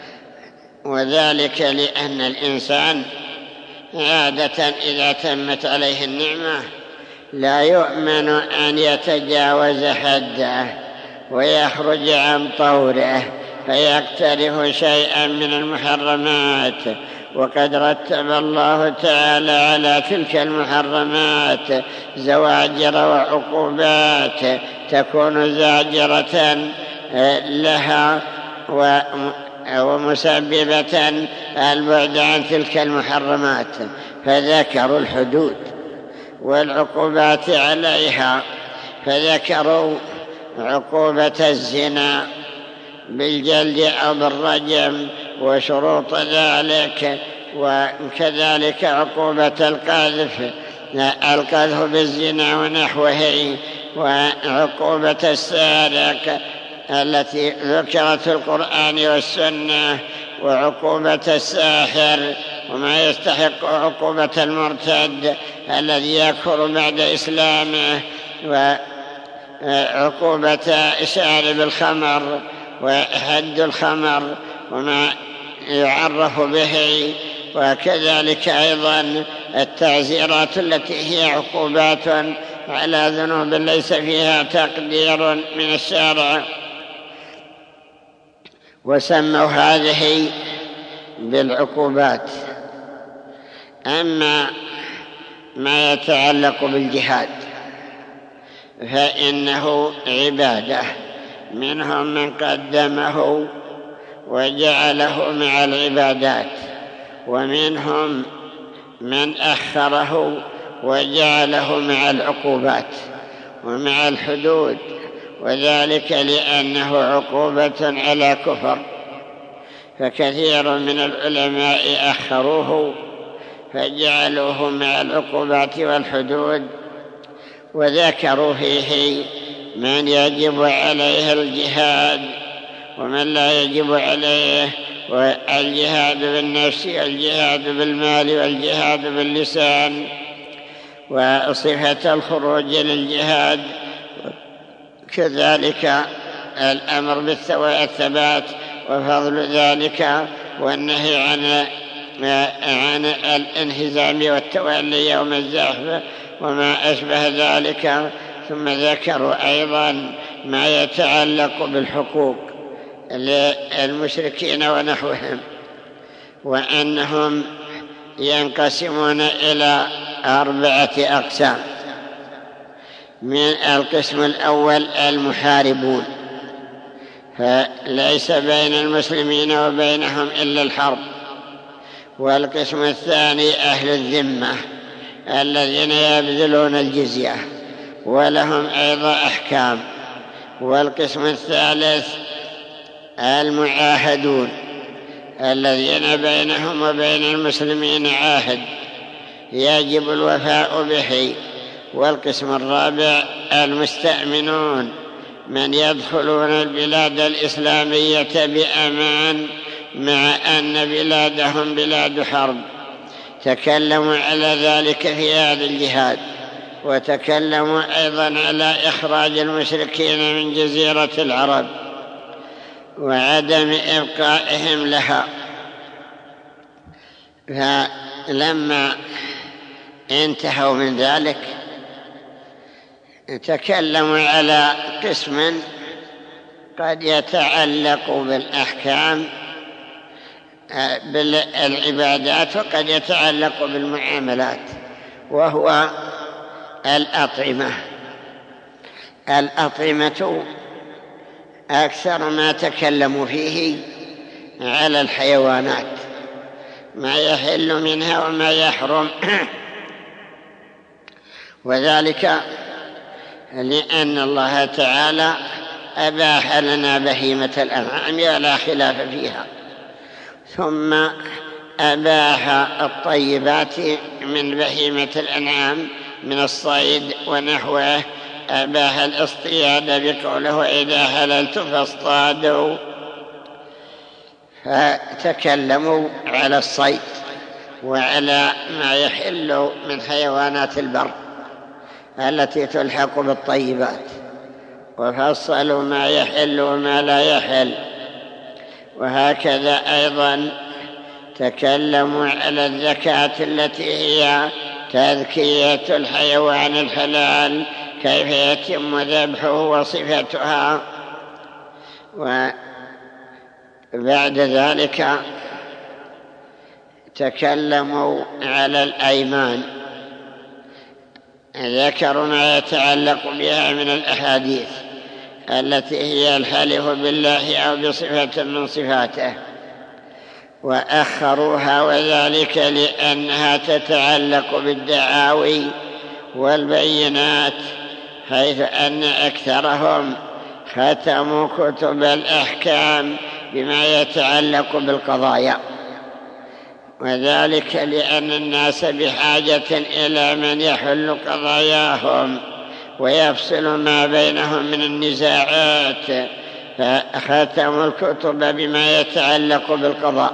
وذلك لأن الإنسان عادة إذا تمت عليه النعمة لا يؤمن أن يتجاوز حده ويخرج عن طوره فيقترف شيئا من المحرمات. وقد رتب الله تعالى على تلك المحرمات زواجر وعقوبات تكون زاجرة لها ومسببة البعد عن تلك المحرمات. فذكروا الحدود والعقوبات عليها، فذكروا عقوبة الزنا بالجلد أو بالرجم وشروط ذلك، وكذلك عقوبة القذف بالزنا ونحوه، وعقوبة السارق التي ذكرت في القرآن والسنة، وعقوبة الساحر، وما يستحق عقوبة المرتد الذي يكفر بعد إسلامه، وعقوبة شارب الخمر وحد الخمر وما يعرف به، وكذلك أيضا التعزيرات التي هي عقوبات على ذنوب ليس فيها تقدير من الشارع. وسموا هذه بالعقوبات. أما ما يتعلق بالجهاد فإنه عبادة، منهم من قدمه وجعله مع العبادات، ومنهم من أخره وجعله مع العقوبات ومع الحدود، وذلك لأنه عقوبة على كفر، فكثير من العلماء أخروه فجعلوه مع العقوبات والحدود، وذكروا فيه من يجب عليه الجهاد ومن لا يجب عليه، والجهاد بالنفس والجهاد بالمال والجهاد باللسان، وصفة الخروج للجهاد، كذلك الأمر بالثبات وفضل ذلك، والنهي عن الانهزام والتولي يوم الزحف وما أشبه ذلك. ثم ذكروا أيضا ما يتعلق بالحقوق للمشركين ونحوهم، وأنهم ينقسمون إلى 4 أقسام. من القسم الأول المحاربون، فليس بين المسلمين وبينهم إلا الحرب. والقسم الثاني أهل الذمة الذين يبذلون الجزية ولهم أيضا أحكام. والقسم الثالث المعاهدون الذين بينهم وبين المسلمين عهد يجب الوفاء به. والقسم الرابع المستأمنون، من يدخلون البلاد الإسلامية بأمان مع أن بلادهم بلاد حرب. تكلموا على ذلك في هذا الجهاد، وتكلموا أيضا على إخراج المشركين من جزيرة العرب وعدم إبقائهم لها. فلما انتهوا من ذلك تكلموا على قسم قد يتعلق بالأحكام بالعبادات وقد يتعلق بالمعاملات، وهو الأطعمة أكثر ما تكلموا فيه على الحيوانات، ما يحل منها وما يحرم، وذلك لأن الله تعالى أباح لنا بهيمة الأنعام ولا خلاف فيها، ثم أباح الطيبات من بهيمة الأنعام من الصيد ونحوه، أباح الاصطياد بقوله إذا هللت فاصطادوا. فتكلموا على الصيد وعلى ما يحل من حيوانات البر التي تلحق بالطيبات، وفصلوا ما يحل وما لا يحل. وهكذا أيضا تكلموا على الزكاة التي هي تذكية الحيوان الحلال، كيف يتم ذبحه وصفتها. وبعد ذلك تكلموا على الأيمان، ذكروا ما يتعلق بها من الأحاديث التي هي الحلف بالله أو بصفة من صفاته، وأخروها، وذلك لأنها تتعلق بالدعاوي والبينات، حيث أن أكثرهم ختموا كتب الأحكام بما يتعلق بالقضايا، وذلك لأن الناس بحاجة إلى من يحل قضاياهم ويفصل ما بينهم من النزاعات، فختموا الكتب بما يتعلق بالقضاء،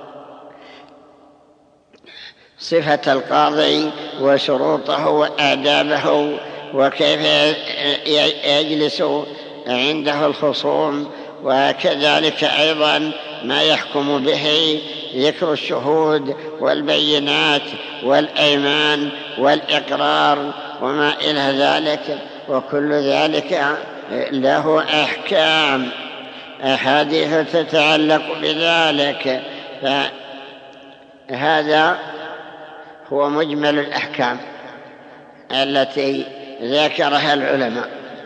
صفة القاضي وشروطه وآدابه وكيف يجلس عنده الخصوم، وكذلك أيضا ما يحكم به، ذكر الشهود والبينات والأيمان والإقرار وما إلى ذلك، وكل ذلك له أحكام أحاديث تتعلق بذلك. فهذا هو مجمل الأحكام التي ذكرها العلماء.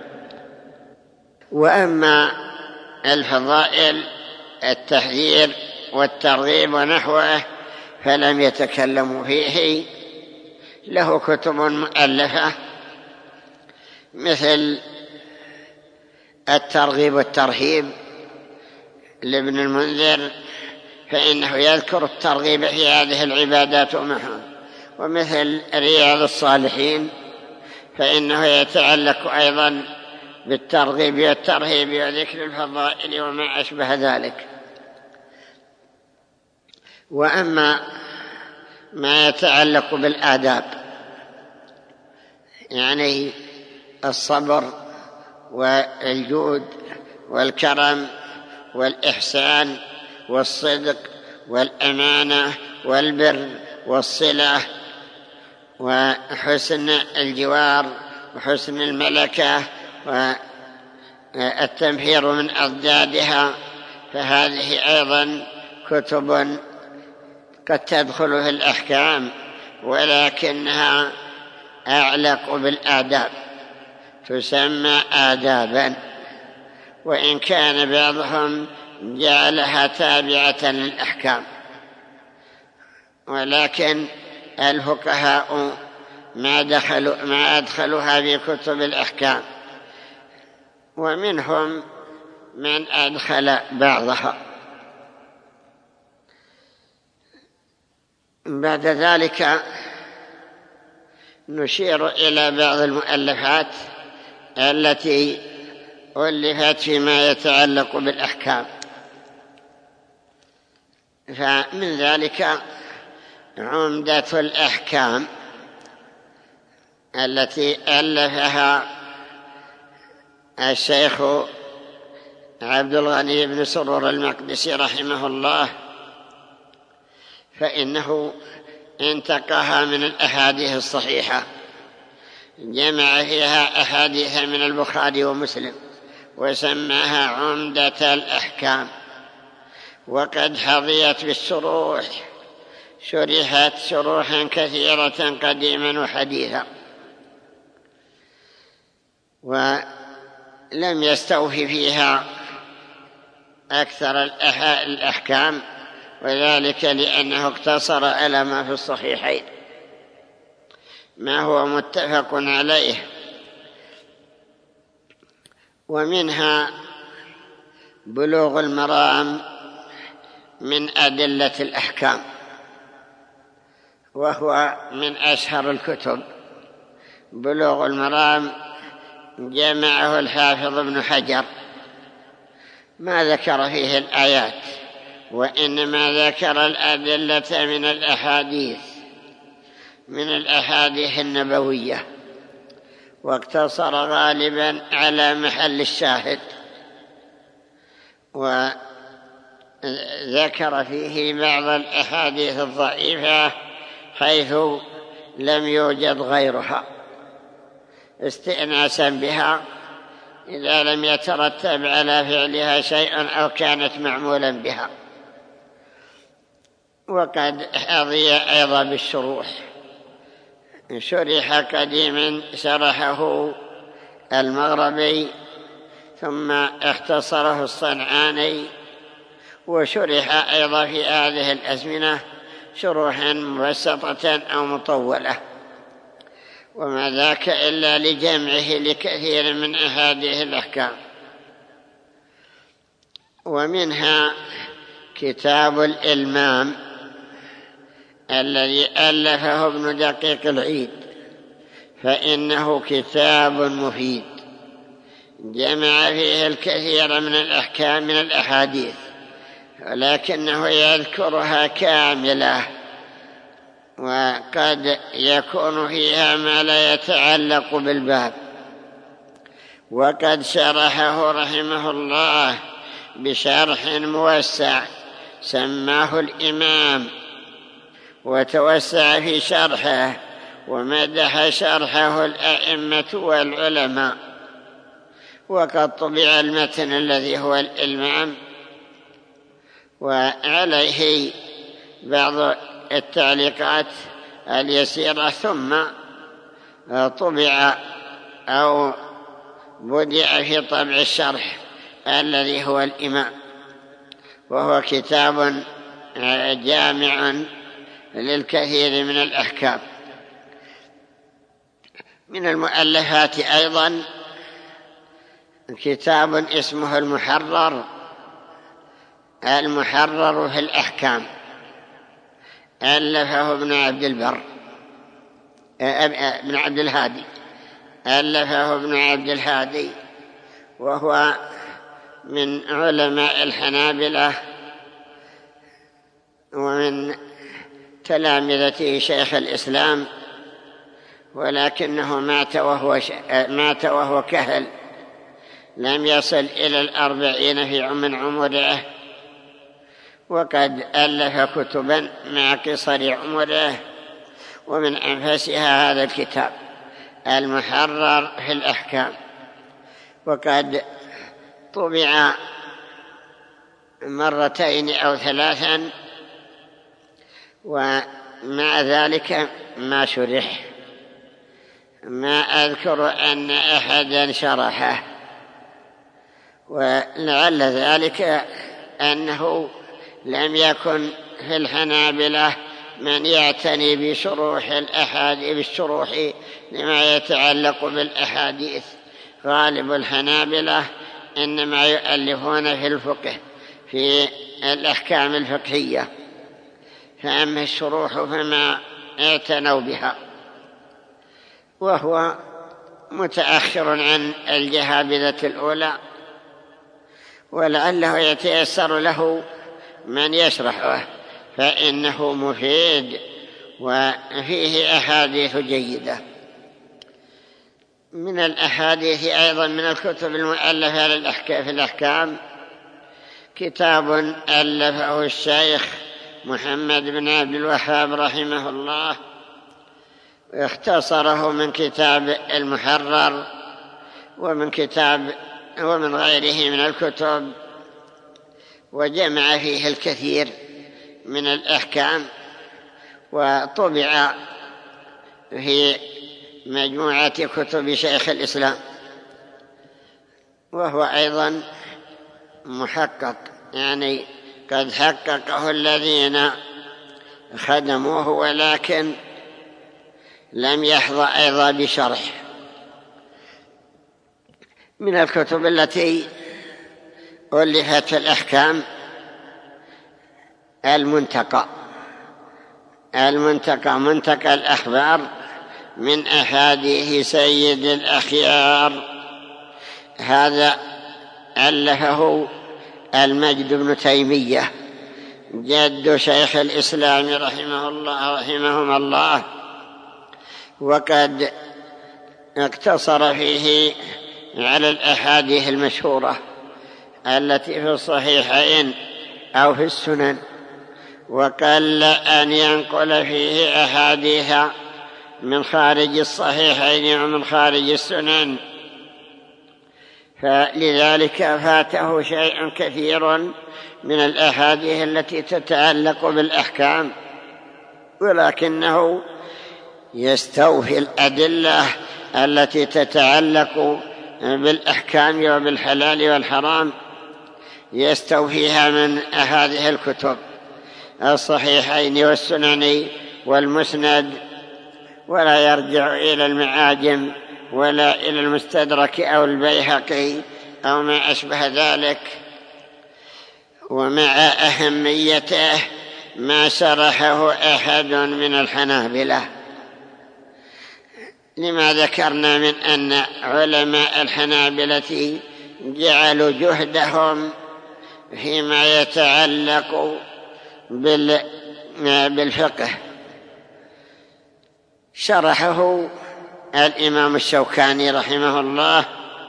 وأما الفضائل التحذير والترغيب ونحوه فلم يتكلموا فيه، له كتب مؤلفة مثل الترغيب والترهيب لابن المنذر، فإنه يذكر الترغيب في هذه العبادات ومعها، ومثل رياض الصالحين فإنه يتعلق أيضا بالترغيب والترهيب وذكر الفضائل وما أشبه ذلك. وأما ما يتعلق بالآداب، يعني الصبر والجود والكرم والإحسان والصدق والأمانة والبر والصلة وحسن الجوار وحسن الملكة والتنفير من أضدادها، فهذه أيضا كتب قد تدخل في الأحكام ولكنها أعلق بالآداب، تسمى آدابا، وإن كان بعضهم جعلها تابعة للأحكام، ولكن الفقهاء ما أدخلوها في كتب الأحكام، ومنهم من أدخل بعضها. بعد ذلك نشير إلى بعض المؤلفات التي ألفت فيما يتعلق بالأحكام، فمن ذلك عمدة الأحكام التي ألفها الشيخ عبد الغني بن سرور المقدسي رحمه الله، فإنه انتقاها من الأحاديث الصحيحة، جمع فيها أحاديث من البخاري ومسلم وسماها عمدة الأحكام، وقد حظيت بالشروح، شرحت شروحا كثيرة قديما وحديثا، ولم يستوفي فيها أكثر الأحكام، وذلك لأنه اقتصر على ما في الصحيحين، ما هو متفق عليه. ومنها بلوغ المرام من أدلة الأحكام، وهو من أشهر الكتب. بلوغ المرام جمعه الحافظ ابن حجر، ما ذكر فيه الآيات، وإنما ذكر الأدلة من الأحاديث النبوية، واقتصر غالبا على محل الشاهد، وذكر فيه بعض الأحاديث الضعيفة حيث لم يوجد غيرها، استئناسا بها إذا لم يترتب على فعلها شيء أو كانت معمولا بها. وقد حظي أيضا بالشروح، شرح قديما شرحه المغربي ثم اختصره الصنعاني، وشرح أيضا في هذه الأزمنة شروحا مبسطة أو مطولة، وما ذاك إلا لجمعه لكثير من أحاديث الأحكام. ومنها كتاب الإلمام الذي ألفه ابن دقيق العيد، فإنه كتاب مفيد جمع فيه الكثير من الأحكام من الأحاديث، ولكنه يذكرها كاملة، وقد يكون فيها ما لا يتعلق بالباب. وقد شرحه رحمه الله بشرح موسع سماه الإمام، وتوسع في شرحه ومدح شرحه الأئمة والعلماء. وقد طبع المتن الذي هو الإلمام، وعليه بعض التعليقات اليسيرة، ثم طبع أو بدع في طبع الشرح الذي هو الإمام، وهو كتاب جامع للكثير من الأحكام. من المؤلفات أيضا كتاب اسمه المحرر في الأحكام، ألفه ابن عبد البر ابن عبد الهادي، ألفه ابن عبد الهادي، وهو من علماء الحنابلة ومن تلامذته شيخ الإسلام، ولكنه مات وهو كهل، لم يصل إلى 40 من عمره، وقد ألف كتبا مع قصر عمره، ومن أنفسها هذا الكتاب المحرر في الأحكام، وقد طبع 2 أو 3، ومع ذلك ما شرح، ما أذكر أن أحدا شرحه، ولعل ذلك أنه لم يكن في الحنابلة من يعتني بشروح الأحاديث، بالشروح لما يتعلق بالأحاديث. غالب الحنابلة إنما يؤلفون في الفقه، في الأحكام الفقهية، فأما الشروح فما اعتنوا بها، وهو متأخر عن الجهابذة الأولى، ولعله يتيسر له من يشرحه، فإنه مفيد وفيه أحاديث جيدة. من الأحاديث أيضا من الكتب المؤلفة في الأحكام كتاب ألفه الشيخ محمد بن عبد الوهاب رحمه الله، اختصره من كتاب المحرر ومن غيره من الكتب، وجمع فيه الكثير من الأحكام، وطبع في مجموعة كتب شيخ الإسلام، وهو أيضا محقق، يعني قد حققه الذين خدموه، ولكن لم يحظى أيضا بشرح. من الكتب التي ألفت في الأحكام المنتقى الأخبار من أحاديث سيد الأخيار، هذا ألفه المجد بن تيمية جد شيخ الإسلام رحمهم الله، وقد اقتصر فيه على الأحاديث المشهورة التي في الصحيحين أو في السنن، وقل أن ينقل فيه أحاديث من خارج الصحيحين ومن خارج السنن، فلذلك فاته شيء كثير من الأحاديث التي تتعلق بالأحكام، ولكنه يستوفي الأدلة التي تتعلق بالأحكام وبالحلال والحرام، يستوفيها من هذه الكتب الصحيحين والسنن والمسند، ولا يرجع إلى المعاجم ولا إلى المستدرك أو البيهقي أو ما أشبه ذلك. ومع أهميته ما شرحه أحد من الحنابلة، لما ذكرنا من أن علماء الحنابلة جعلوا جهدهم فيما يتعلق بالفقه. شرحه الإمام الشوكاني رحمه الله،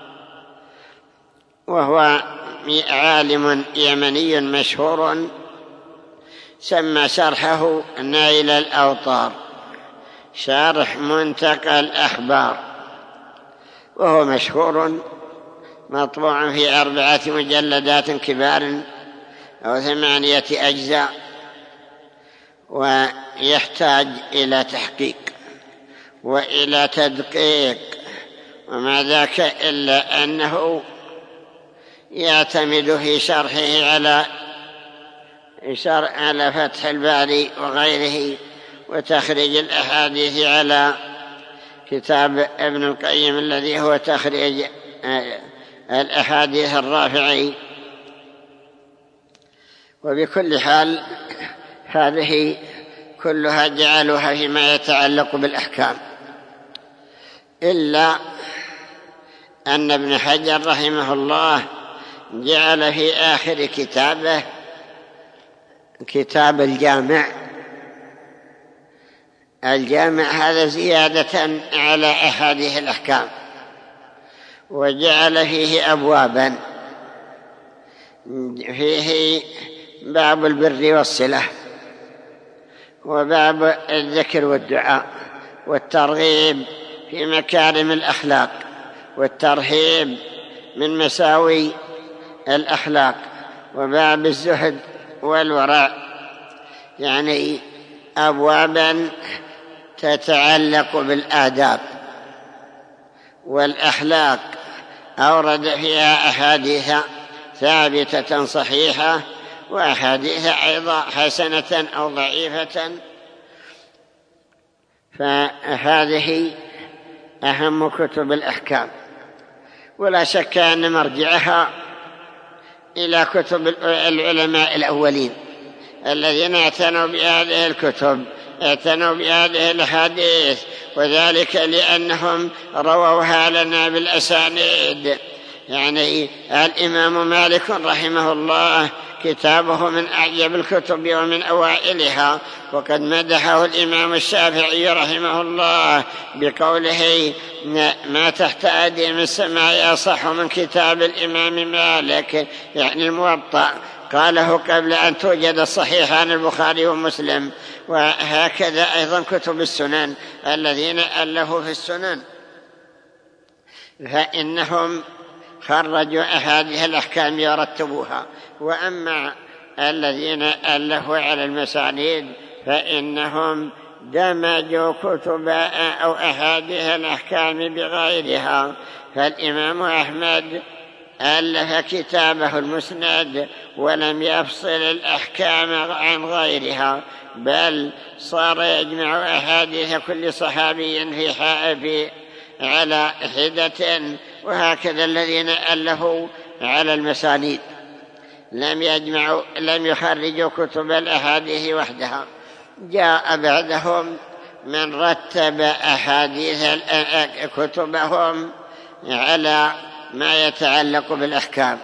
وهو عالم يمني مشهور، سمى شرحه نيل الأوطار، شرح منتقى الأخبار، وهو مشهور، مطبوع في 4 مجلدات كبار أو 8 أجزاء، ويحتاج إلى تحقيق وإلى تدقيق، وما ذاك إلا أنه يعتمد في شرحه على فتح الباري وغيره، وتخريج الأحاديث على كتاب ابن القيم الذي هو تخريج الأحاديث الرافعي. وبكل حال هذه كلها جعلوها فيما يتعلق بالأحكام، إلا أن ابن حجر رحمه الله جعل في آخر كتابه كتاب الجامع هذا زيادة على أحاديث الأحكام، وجعل فيه أبوابا، فيه باب البر والصلة، وباب الذكر والدعاء، والترغيب في مكارم الأخلاق، والترهيب من مساوي الأخلاق، وباب الزهد والورع، يعني أبوابا تتعلق بالآداب والأخلاق أورد فيها أحاديث ثابتة صحيحة، وأحاديث أيضا حسنة أو ضعيفة. فهذه أهم كتب الأحكام، ولا شك أن مرجعها إلى كتب العلماء الأولين الذين اعتنوا بهذه الكتب، اعتنوا بهذه الحديث، وذلك لأنهم رووها لنا بالأسانيد. يعني الإمام مالك رحمه الله كتابه من أعجب الكتب ومن أوائلها، وقد مدحه الإمام الشافعي رحمه الله بقوله ما تحت أديم السماء أصح من كتاب الإمام مالك، يعني الموطأ، قاله قبل أن توجد الصحيحان البخاري ومسلم. وهكذا أيضا كتب السنن الذين ألفوا في السنن، فإنهم خرجوا أحاديث الأحكام يرتبوها. وأما الذين ألفوا على المسانيد فإنهم دمجوا كتب أو أحاديث الأحكام بغيرها. فالإمام أحمد ألف كتابه المسند ولم يفصل الأحكام عن غيرها، بل صار يجمع أحاديث كل صحابي في على حدة. وهكذا الذين ألفوا على المسانيد لم يخرجوا كتب الأحاديث وحدها. جاء بعدهم من رتب أحاديث كتبهم على ما يتعلق بالأحكام.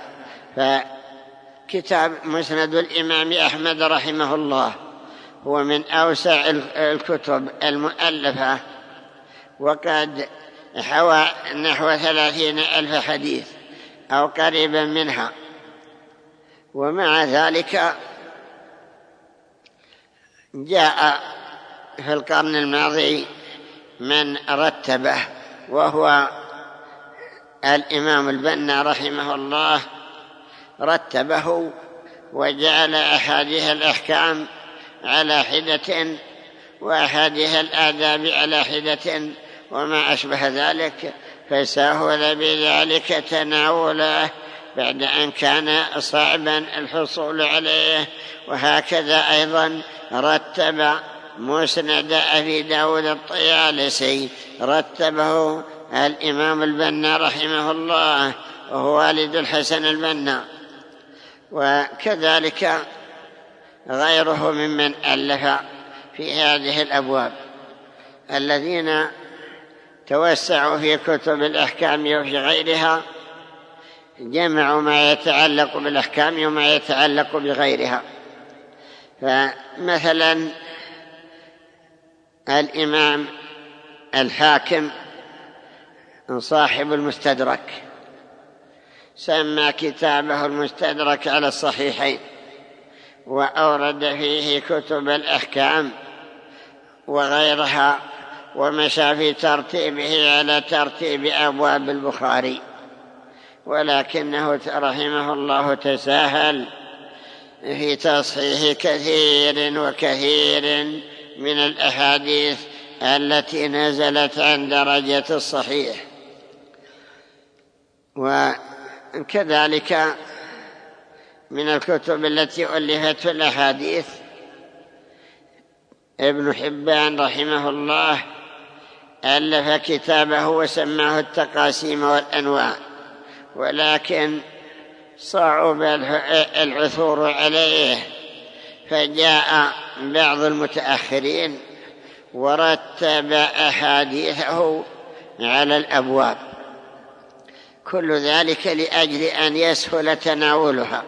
فكتاب مسند الإمام أحمد رحمه الله هو من أوسع الكتب المؤلفة، وقد حوى نحو 30,000 حديث أو قريبا منها. ومع ذلك جاء في القرن الماضي من رتبه، وهو الإمام البنا رحمه الله، رتبه وجعل أحاديث الأحكام على حدة وأحاديث الآداب على حدة وما أشبه ذلك، فسهل بذلك تناوله بعد أن كان صعبا الحصول عليه. وهكذا أيضا رتب مسند أبي داود الطيالسي، رتبه الإمام البنا رحمه الله، وهو والد الحسن البنا. وكذلك غيره ممن ألف في هذه الأبواب. الذين توسعوا في كتب الأحكام وفي غيرها جمعوا ما يتعلق بالأحكام وما يتعلق بغيرها. فمثلا الإمام الحاكم صاحب المستدرك سمى كتابه المستدرك على الصحيحين، وأورد فيه كتب الأحكام وغيرها، ومشى في ترتيبه على ترتيب أبواب البخاري، ولكنه رحمه الله تساهل في تصحيح كثير وكثير من الأحاديث التي نزلت عن درجة الصحيح. وكذلك من الكتب التي ألفت في الأحاديث ابن حبان رحمه الله ألف كتابه وسماه التقاسيم والأنواع، ولكن صعب العثور عليه، فجاء بعض المتأخرين ورتب أحاديثه على الأبواب، كل ذلك لأجل أن يسهل تناولها.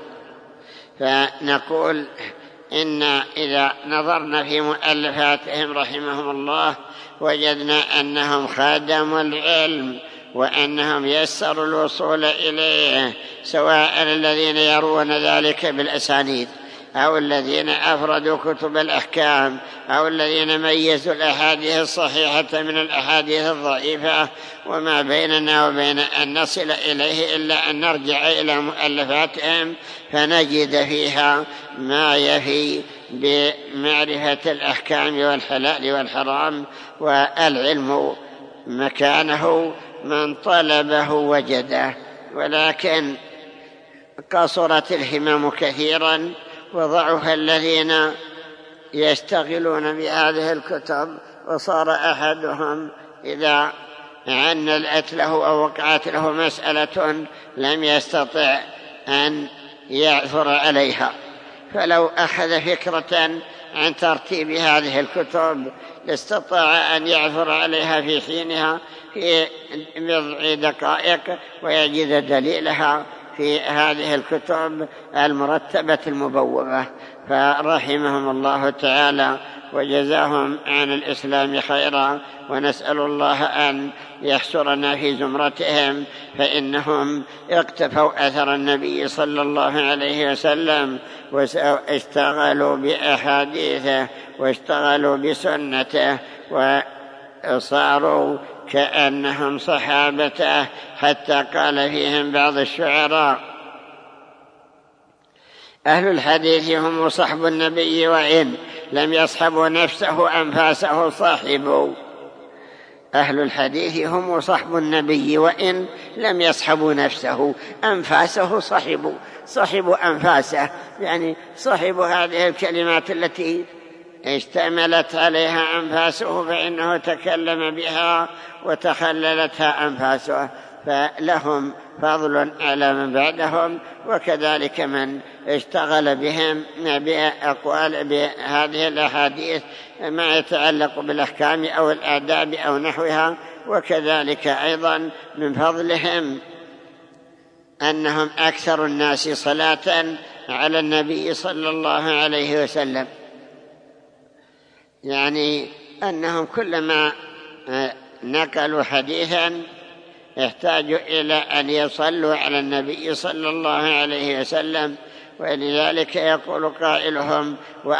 فنقول إن إذا نظرنا في مؤلفاتهم رحمهم الله وجدنا أنهم خادموا العلم وأنهم يسروا الوصول إليه، سواء الذين يروون ذلك بالأسانيد أو الذين أفردوا كتب الأحكام أو الذين ميزوا الأحاديث الصحيحة من الأحاديث الضعيفة. وما بيننا وبين أن نصل إليه إلا أن نرجع إلى مؤلفاتهم فنجد فيها ما يفي بمعرفة الأحكام والحلال والحرام، والعلم مكانه من طلبه وجده. ولكن قصرت الهمم كثيرا وضعف الذين يشتغلون بهذه الكتب، وصار أحدهم إذا عنلت له أو وقعت له مسألة لم يستطع أن يعثر عليها، فلو أخذ فكرة عن ترتيب هذه الكتب لاستطاع أن يعثر عليها في حينها في بضع دقائق ويجد دليلها في هذه الكتب المرتبة المبوبة. فرحمهم الله تعالى وجزاهم عن الإسلام خيرا، ونسأل الله أن يحشرنا في زمرتهم، فإنهم اقتفوا أثر النبي صلى الله عليه وسلم واشتغلوا بأحاديثه واشتغلوا بسنته وصاروا كأنهم صحابته، حتى قال فيهم بعض الشعراء: أهل الحديث هم صحب النبي وإن لم يصحبوا نفسه أنفاسه صاحبوا. أهل الحديث هم صحب النبي وإن لم يصحبوا نفسه أنفاسه صحبوا أنفاسه، يعني صحبوا هذه الكلمات التي اشتملت عليها أنفاسه، فإنه تكلم بها وتخللتها أنفاسه، فلهم فضل على من بعدهم. وكذلك من اشتغل بهم بأقوال بهذه الأحاديث ما يتعلق بالأحكام أو الآداب أو نحوها. وكذلك أيضا من فضلهم أنهم أكثر الناس صلاة على النبي صلى الله عليه وسلم، يعني أنهم كلما نقلوا حديثا يحتاجوا إلى أن يصلوا على النبي صلى الله عليه وسلم. ولذلك يقول قائلهم: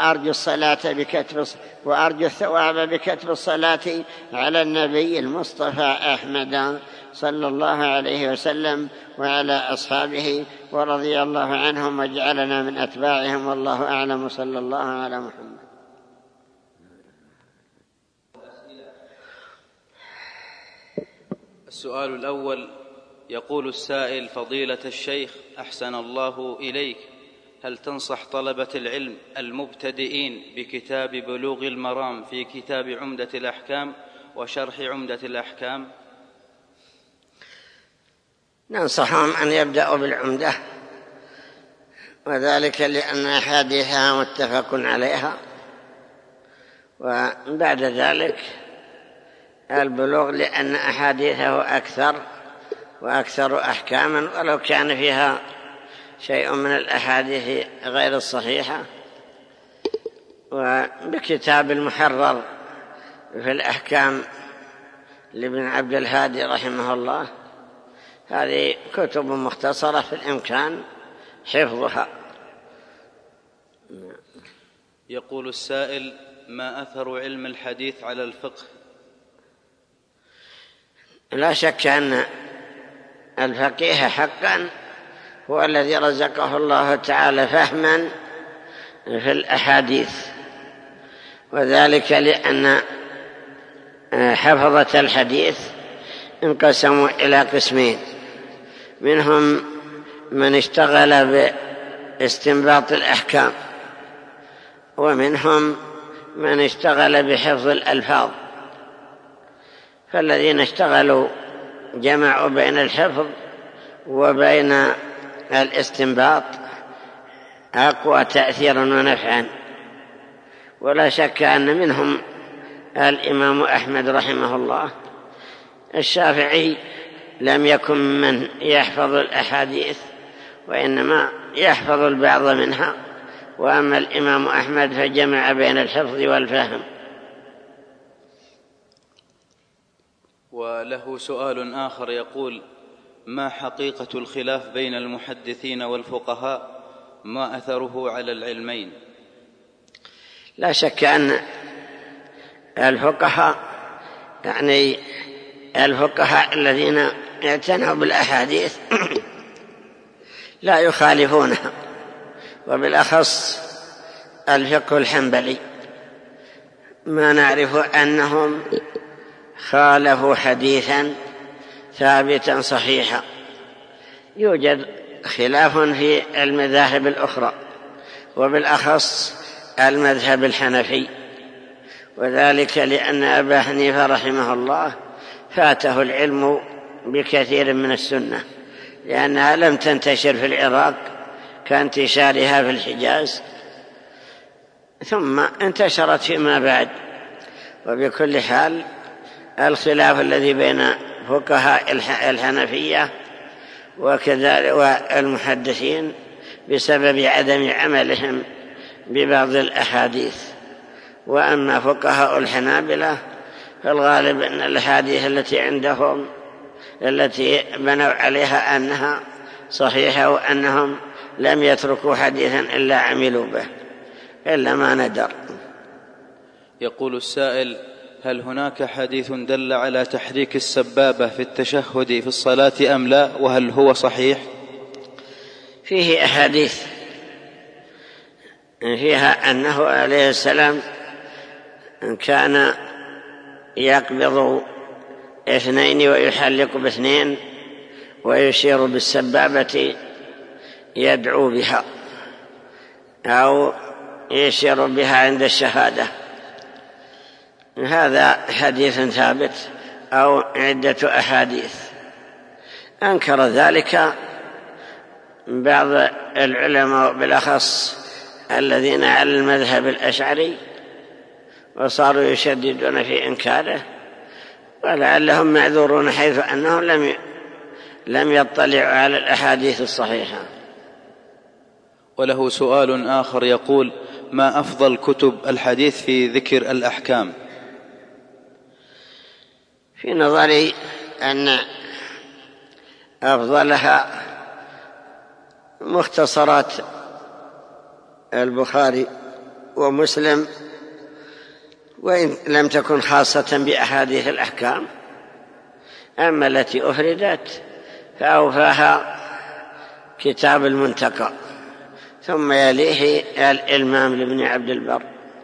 وأرجو الثواب بكتب الصلاة على النبي المصطفى أحمد صلى الله عليه وسلم وعلى أصحابه، ورضي الله عنهم واجعلنا من أتباعهم، والله أعلم. صلى الله على محمد. السؤال الأول: يقول السائل: فضيلة الشيخ أحسن الله إليك، هل تنصح طلبة العلم المبتدئين بكتاب بلوغ المرام في كتاب عمدة الأحكام وشرح عمدة الأحكام؟ ننصحهم أن يبدأوا بالعمدة، وذلك لأن أحاديثها متفق عليها، وبعد ذلك البلوغ لأن أحاديثه أكثر وأكثر أحكاما، ولو كان فيها شيء من الأحاديث غير الصحيحة. وبكتاب المحرر في الأحكام لابن عبد الهادي رحمه الله، هذه كتب مختصرة في الإمكان حفظها. يقول السائل: ما أثر علم الحديث على الفقه؟ لا شك أن الفقيه حقا هو الذي رزقه الله تعالى فهما في الأحاديث، وذلك لأن حفظة الحديث انقسموا إلى قسمين: منهم من اشتغل باستنباط الأحكام، ومنهم من اشتغل بحفظ الألفاظ. فالذين اشتغلوا جمعوا بين الحفظ وبين الاستنباط أقوى تأثيرا ونفعا. ولا شك أن منهم الإمام أحمد رحمه الله. الشافعي لم يكن من يحفظ الأحاديث، وإنما يحفظ البعض منها، وأما الإمام أحمد فجمع بين الحفظ والفهم. وله سؤال آخر يقول: ما حقيقة الخلاف بين المحدثين والفقهاء؟ ما أثره على العلمين؟ لا شك أن الفقهاء، يعني الفقهاء الذين اعتنوا بالأحاديث لا يخالفونها، وبالأخص الفقه الحنبلي ما نعرف أنهم خالفوا حديثا ثابتا صحيحا. يوجد خلاف في المذاهب الأخرى، وبالأخص المذهب الحنفي، وذلك لأن أبا حنيفة رحمه الله فاته العلم بكثير من السنة، لأنها لم تنتشر في العراق كانتشارها في الحجاز، ثم انتشرت فيما بعد. وبكل حال الخلاف الذي بين فقهاء الحنفية وكذلك والمحدثين بسبب عدم عملهم ببعض الأحاديث. وأما فقهاء الحنابلة فالغالب أن الأحاديث التي عندهم التي بنوا عليها أنها صحيحة، وأنهم لم يتركوا حديثا إلا عملوا به إلا ما ندر. يقول السائل: هل هناك حديث دل على تحريك السبابة في التشهد في الصلاة أم لا؟ وهل هو صحيح؟ فيه أحاديث فيها أنه عليه السلام كان يقبض 2 ويحلق ب2 ويشير بالسبابة يدعو بها أو يشير بها عند الشهادة. هذا حديث ثابت أو عدة أحاديث. أنكر ذلك بعض العلماء بالأخص الذين على المذهب الأشعري، وصاروا يشددون في إنكاره، ولعلهم معذورون حيث أنهم لم يطلعوا على الأحاديث الصحيحة. وله سؤال آخر يقول: ما أفضل كتب الحديث في ذكر الأحكام؟ في نظري أن أفضلها مختصرات البخاري ومسلم، وإن لم تكن خاصة بأحاديث الأحكام. أما التي أفردت فأوفاها كتاب المنتقى، ثم يليه الإلمام لابن عبد البر.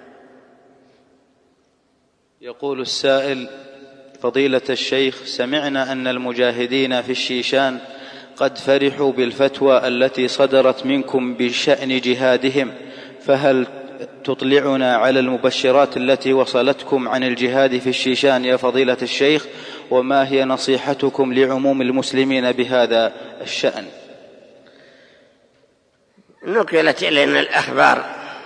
يقول السائل: فضيلة الشيخ، سمعنا أن المجاهدين في الشيشان قد فرحوا بالفتوى التي صدرت منكم بشأن جهادهم، فهل تطلعنا على المبشرات التي وصلتكم عن الجهاد في الشيشان يا فضيلة الشيخ؟ وما هي نصيحتكم لعموم المسلمين بهذا الشأن؟ نقلت إلينا الأخبار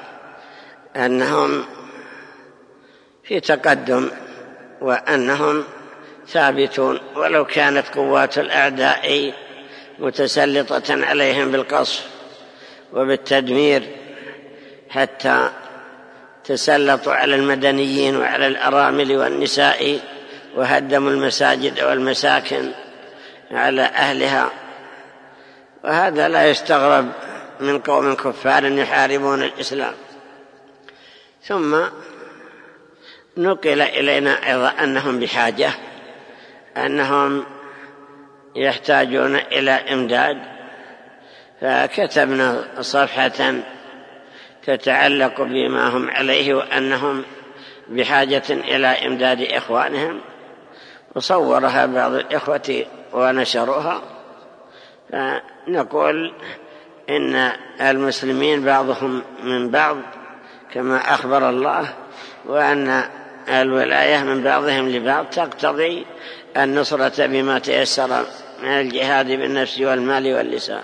أنهم في تقدم وأنهم ثابتون، ولو كانت قوات الأعداء متسلطة عليهم بالقصف وبالتدمير حتى تسلطوا على المدنيين وعلى الأرامل والنساء وهدموا المساجد والمساكن على أهلها. وهذا لا يستغرب من قوم كفار يحاربون الإسلام. ثم نقل إلينا أيضا أنهم بحاجة، أنهم يحتاجون إلى إمداد، فكتبنا صفحة تتعلق بما هم عليه وأنهم بحاجة إلى إمداد إخوانهم، وصورها بعض الإخوة ونشروها. فنقول إن المسلمين بعضهم من بعض كما أخبر الله، وأن الولاية من بعضهم لبعض تقتضي النصرة بما تيسر من الجهاد بالنفس والمال واللسان.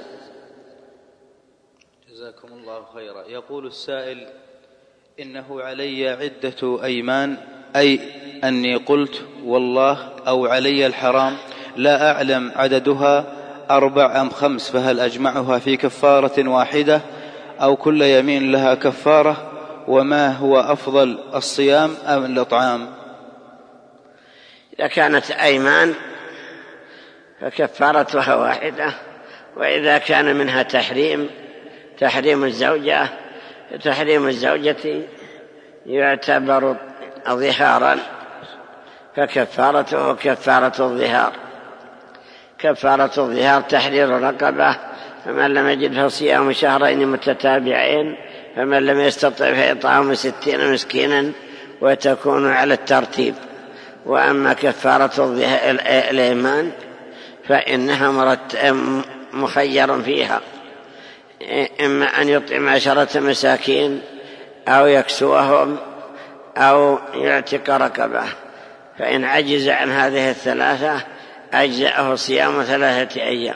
جزاكم الله خيرا. يقول السائل: إنه علي عدة أيمان، أي أني قلت والله أو علي الحرام، لا أعلم عددها 4 أم 5، فهل أجمعها في كفارة واحدة أو كل يمين لها كفارة؟ وما هو أفضل، الصيام أم الإطعام؟ إذا كانت أيمان فكفارتها واحدة، وإذا كان منها تحريم الزوجة يعتبر ظهارا، فكفارته كفارة الظهار. كفارة الظهار تحرير رقبة، فمن لم يجد فصيام شهرين متتابعين، فمن لم يستطع فإطعام 60 مسكينا، وتكون على الترتيب. وأما كفارة الأيمان فإنها مخير فيها، إما أن يطعم 10 مساكين أو يكسوهم أو يعتق رقبة، فإن عجز عن هذه الثلاثة أجزأه صيام 3 أيام.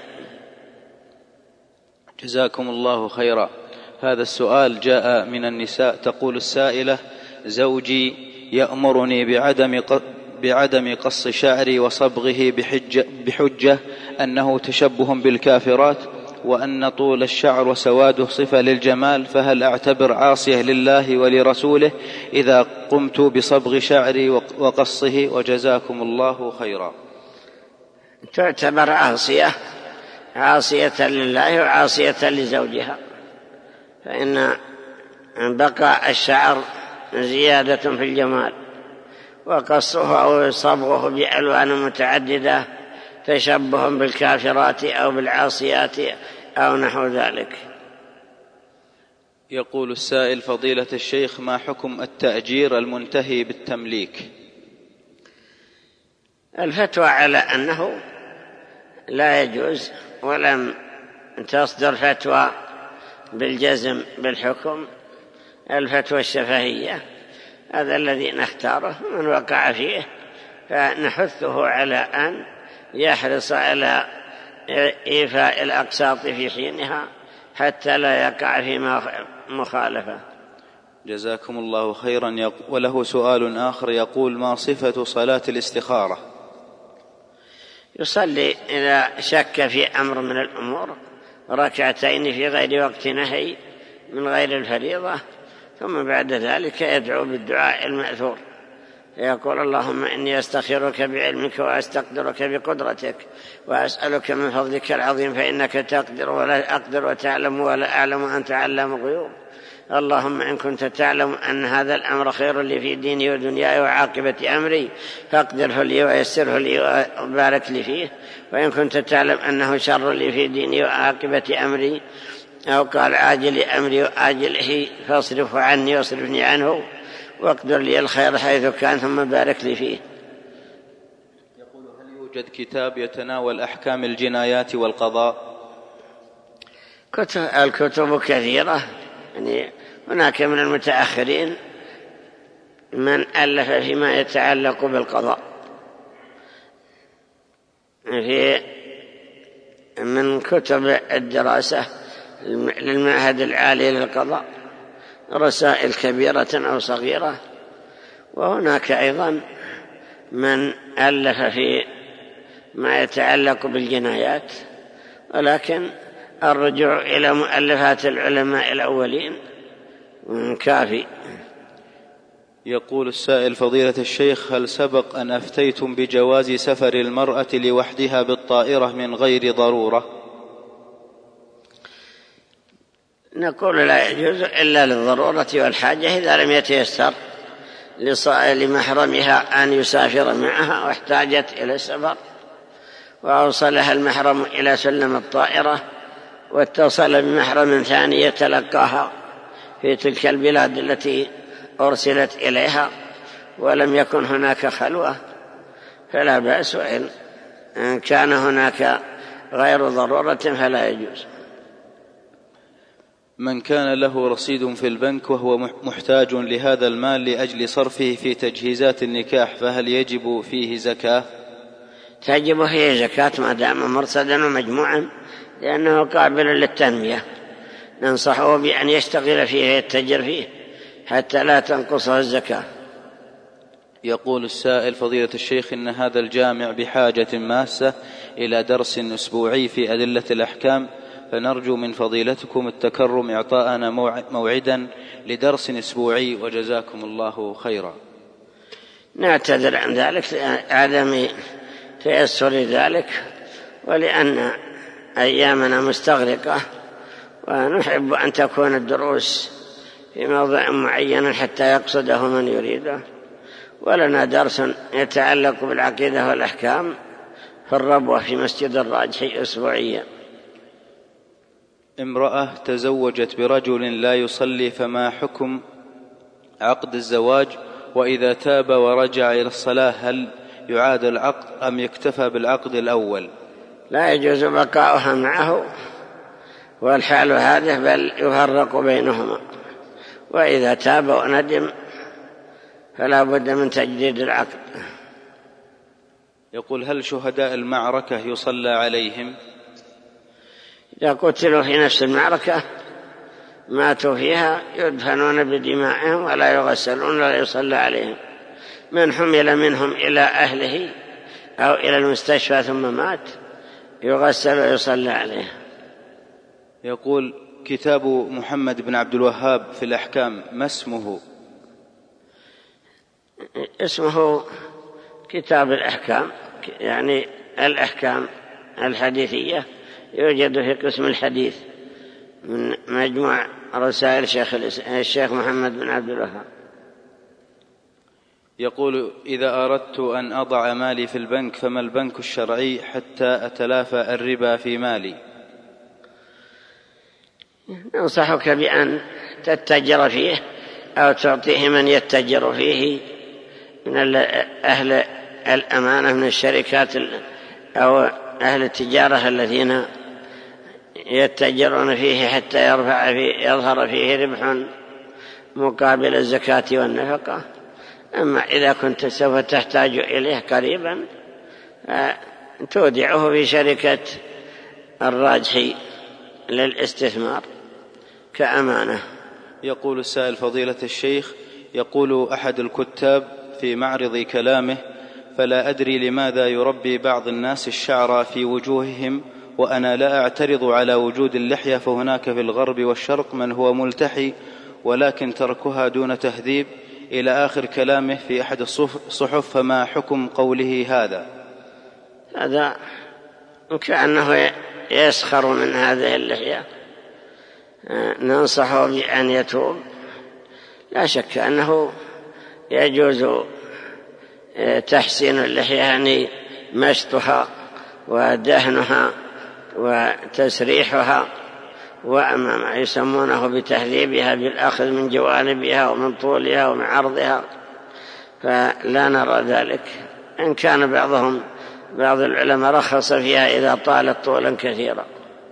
جزاكم الله خيرا. هذا السؤال جاء من النساء. تقول السائلة: زوجي يأمرني بعدم قص شعري وصبغه بحجة أنه تشبه بالكافرات، وأن طول الشعر وسواده صفة للجمال، فهل أعتبر عاصية لله ولرسوله إذا قمت بصبغ شعري وقصه؟ وجزاكم الله خيرا. تعتبر عاصية لله وعاصية لزوجها، فإن بقاء الشعر زيادة في الجمال، وقصه أو صبغه بألوان متعددة تشبه بالكافرات أو بالعاصيات أو نحو ذلك. يقول السائل: فضيلة الشيخ، ما حكم التأجير المنتهي بالتمليك؟ الفتوى على أنه لا يجوز، ولم تصدر فتوى بالجزم بالحكم. الفتوى الشفهية هذا الذي نختاره، من وقع فيه فنحثه على أن يحرص على إيفاء الأقساط في حينها حتى لا يقع في مخالفة. جزاكم الله خيرا. وله سؤال آخر يقول: ما صفة صلاة الاستخارة؟ يصلي إذا شك في أمر من الأمور 2 في غير وقت نهي من غير الفريضة، ثم بعد ذلك يدعو بالدعاء المأثور، يقول: اللهم إني أستخيرك بعلمك وأستقدرك بقدرتك وأسألك من فضلك العظيم، فإنك تقدر ولا أقدر وتعلم ولا أعلم وأنت علام الغيوب. اللهم إن كنت تعلم أن هذا الأمر خير لي في ديني ودنياي وعاقبة أمري فاقدره لي ويسره لي وبارك لي فيه، وإن كنت تعلم أنه شر لي في ديني وعاقبة أمري، أو قال عاجل أمري وآجله، فاصرفه عني واصرفني عنه واقدر لي الخير حيث كان ثم بارك لي فيه. يقول: هل يوجد كتاب يتناول أحكام الجنايات والقضاء؟ الكتب كثيرة، يعني هناك من المتأخرين من ألف فيما يتعلق بالقضاء، من كتب الدراسة للمعهد العالي للقضاء، رسائل كبيرة أو صغيرة. وهناك أيضا من ألف في ما يتعلق بالجنايات، ولكن الرجوع إلى مؤلفات العلماء الأولين كافي. يقول السائل: فضيلة الشيخ، هل سبق أن أفتيتم بجواز سفر المرأة لوحدها بالطائرة من غير ضرورة؟ نقول لا يجوز إلا للضرورة والحاجة، إذا لم يتيسر لمحرمها أن يسافر معها واحتاجت إلى السفر، وأوصلها المحرم إلى سلم الطائرة واتصل بمحرم ثاني يتلقاها في تلك البلاد التي أرسلت إليها ولم يكن هناك خلوة فلا بأس، وإن كان هناك غير ضرورة فلا يجوز. من كان له رصيد في البنك وهو محتاج لهذا المال لأجل صرفه في تجهيزات النكاح فهل يجب فيه زكاة؟ تجب فيه زكاة ما دام مرصدا ومجموعا، لأنه قابل للتنمية. ننصحه بأن يشتغل فيه ويتجر فيه حتى لا تنقصه الزكاة. يقول السائل: فضيلة الشيخ، إن هذا الجامع بحاجة ماسة إلى درس أسبوعي في أدلة الأحكام، فنرجو من فضيلتكم التكرم إعطاءنا موعدا لدرس أسبوعي، وجزاكم الله خيرا. نعتذر عن ذلك لعدم تيسر ذلك، ولأن أيامنا مستغرقة، ونحب أن تكون الدروس في موضع معين حتى يقصده من يريده. ولنا درس يتعلق بالعقيدة والأحكام في الربوة في مسجد الراجحي أسبوعيا. امرأة تزوجت برجل لا يصلي، فما حكم عقد الزواج؟ وإذا تاب ورجع إلى الصلاة هل يعاد العقد أم يكتفى بالعقد الأول؟ لا يجوز بقاؤها معه والحال هذه، بل يفرق بينهما، وإذا تاب وندم فلا بد من تجديد العقد. يقول: هل شهداء المعركة يصلى عليهم؟ إذا قتلوا في نفس المعركة ماتوا فيها يدفنون بدمائهم ولا يغسلون ولا يصلى عليهم. من حمل منهم إلى أهله أو إلى المستشفى ثم مات يغسل ويصلى عليه. يقول: كتاب محمد بن عبد الوهاب في الأحكام ما اسمه؟ اسمه كتاب الأحكام، يعني الأحكام الحديثية، يوجد في قسم الحديث من مجموع رسائل الشيخ محمد بن عبد الوهاب. يقول: إذا أردت أن أضع مالي في البنك فما البنك الشرعي حتى أتلافى الربا في مالي؟ ننصحك بأن تتجر فيه أو تعطيه من يتجر فيه من أهل الأمانة من الشركات أو أهل التجارة الذين يتجرون فيه حتى يظهر فيه ربح مقابل الزكاة والنفقة. أما إذا كنت سوف تحتاج إليه قريبا تودعه في شركة الراجحي للاستثمار كأمانة. يقول السائل: فضيلة الشيخ، يقول أحد الكتاب في معرض كلامه: فلا أدري لماذا يربي بعض الناس الشعر في وجوههم وأنا لا أعترض على وجود اللحية، فهناك في الغرب والشرق من هو ملتحي ولكن تركها دون تهذيب، إلى آخر كلامه في أحد الصحف. فما حكم قوله هذا؟ هذا كأنه يسخر من هذه اللحية. ننصحه بأن يتوب. لا شك أنه يجوز تحسين اللحية، يعني مشطها ودهنها وتسريحها، وأما ما يسمونه بتهذيبها بالأخذ من جوانبها ومن طولها ومن عرضها فلا نرى ذلك. إن كان بعض العلماء رخص فيها إذا طالت طولا كثيرا.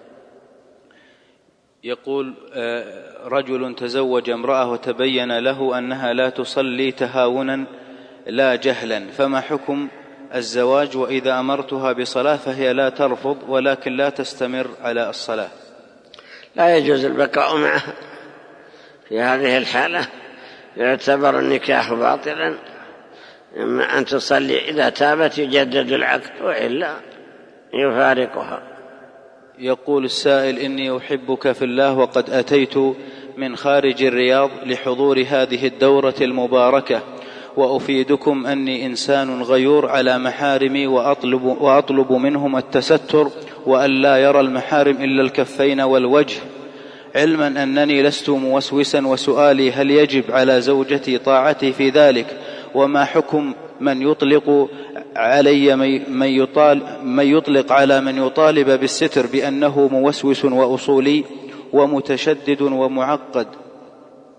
يقول: رجل تزوج امرأة وتبين له أنها لا تصلي تهاونا لا جهلا، فما حكم الزواج؟ وإذا أمرتها بصلاة فهي لا ترفض ولكن لا تستمر على الصلاة. لا يجوز البقاء معها في هذه الحالة، يعتبر النكاح باطلا. إما أن تصلي، إذا تابت يجدد العقد وإلا يفارقها. يقول السائل: إني أحبك في الله وقد أتيت من خارج الرياض لحضور هذه الدورة المباركة، وأفيدكم أني إنسان غيور على محارمي وأطلب منهم التستر وأن لا يرى المحارم إلا الكفين والوجه، علما أنني لست موسوسا، وسؤالي: هل يجب على زوجتي طاعتي في ذلك؟ وما حكم من يطلق علي من يطلق على من يطالب بالستر بأنه موسوس وأصولي ومتشدد ومعقد؟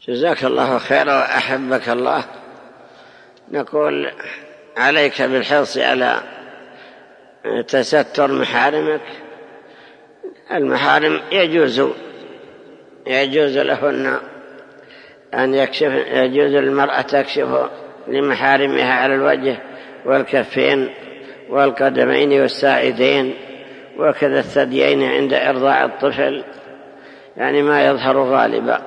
جزاك الله خيرا وأحبك الله. نقول عليك بالحرص على تستر محارمك. المحارم يجوز لهن أن يجوز للمرأة تكشف لمحارمها على الوجه والكفين والقدمين والساعدين وكذا الثديين عند إرضاع الطفل، يعني ما يظهر غالبا،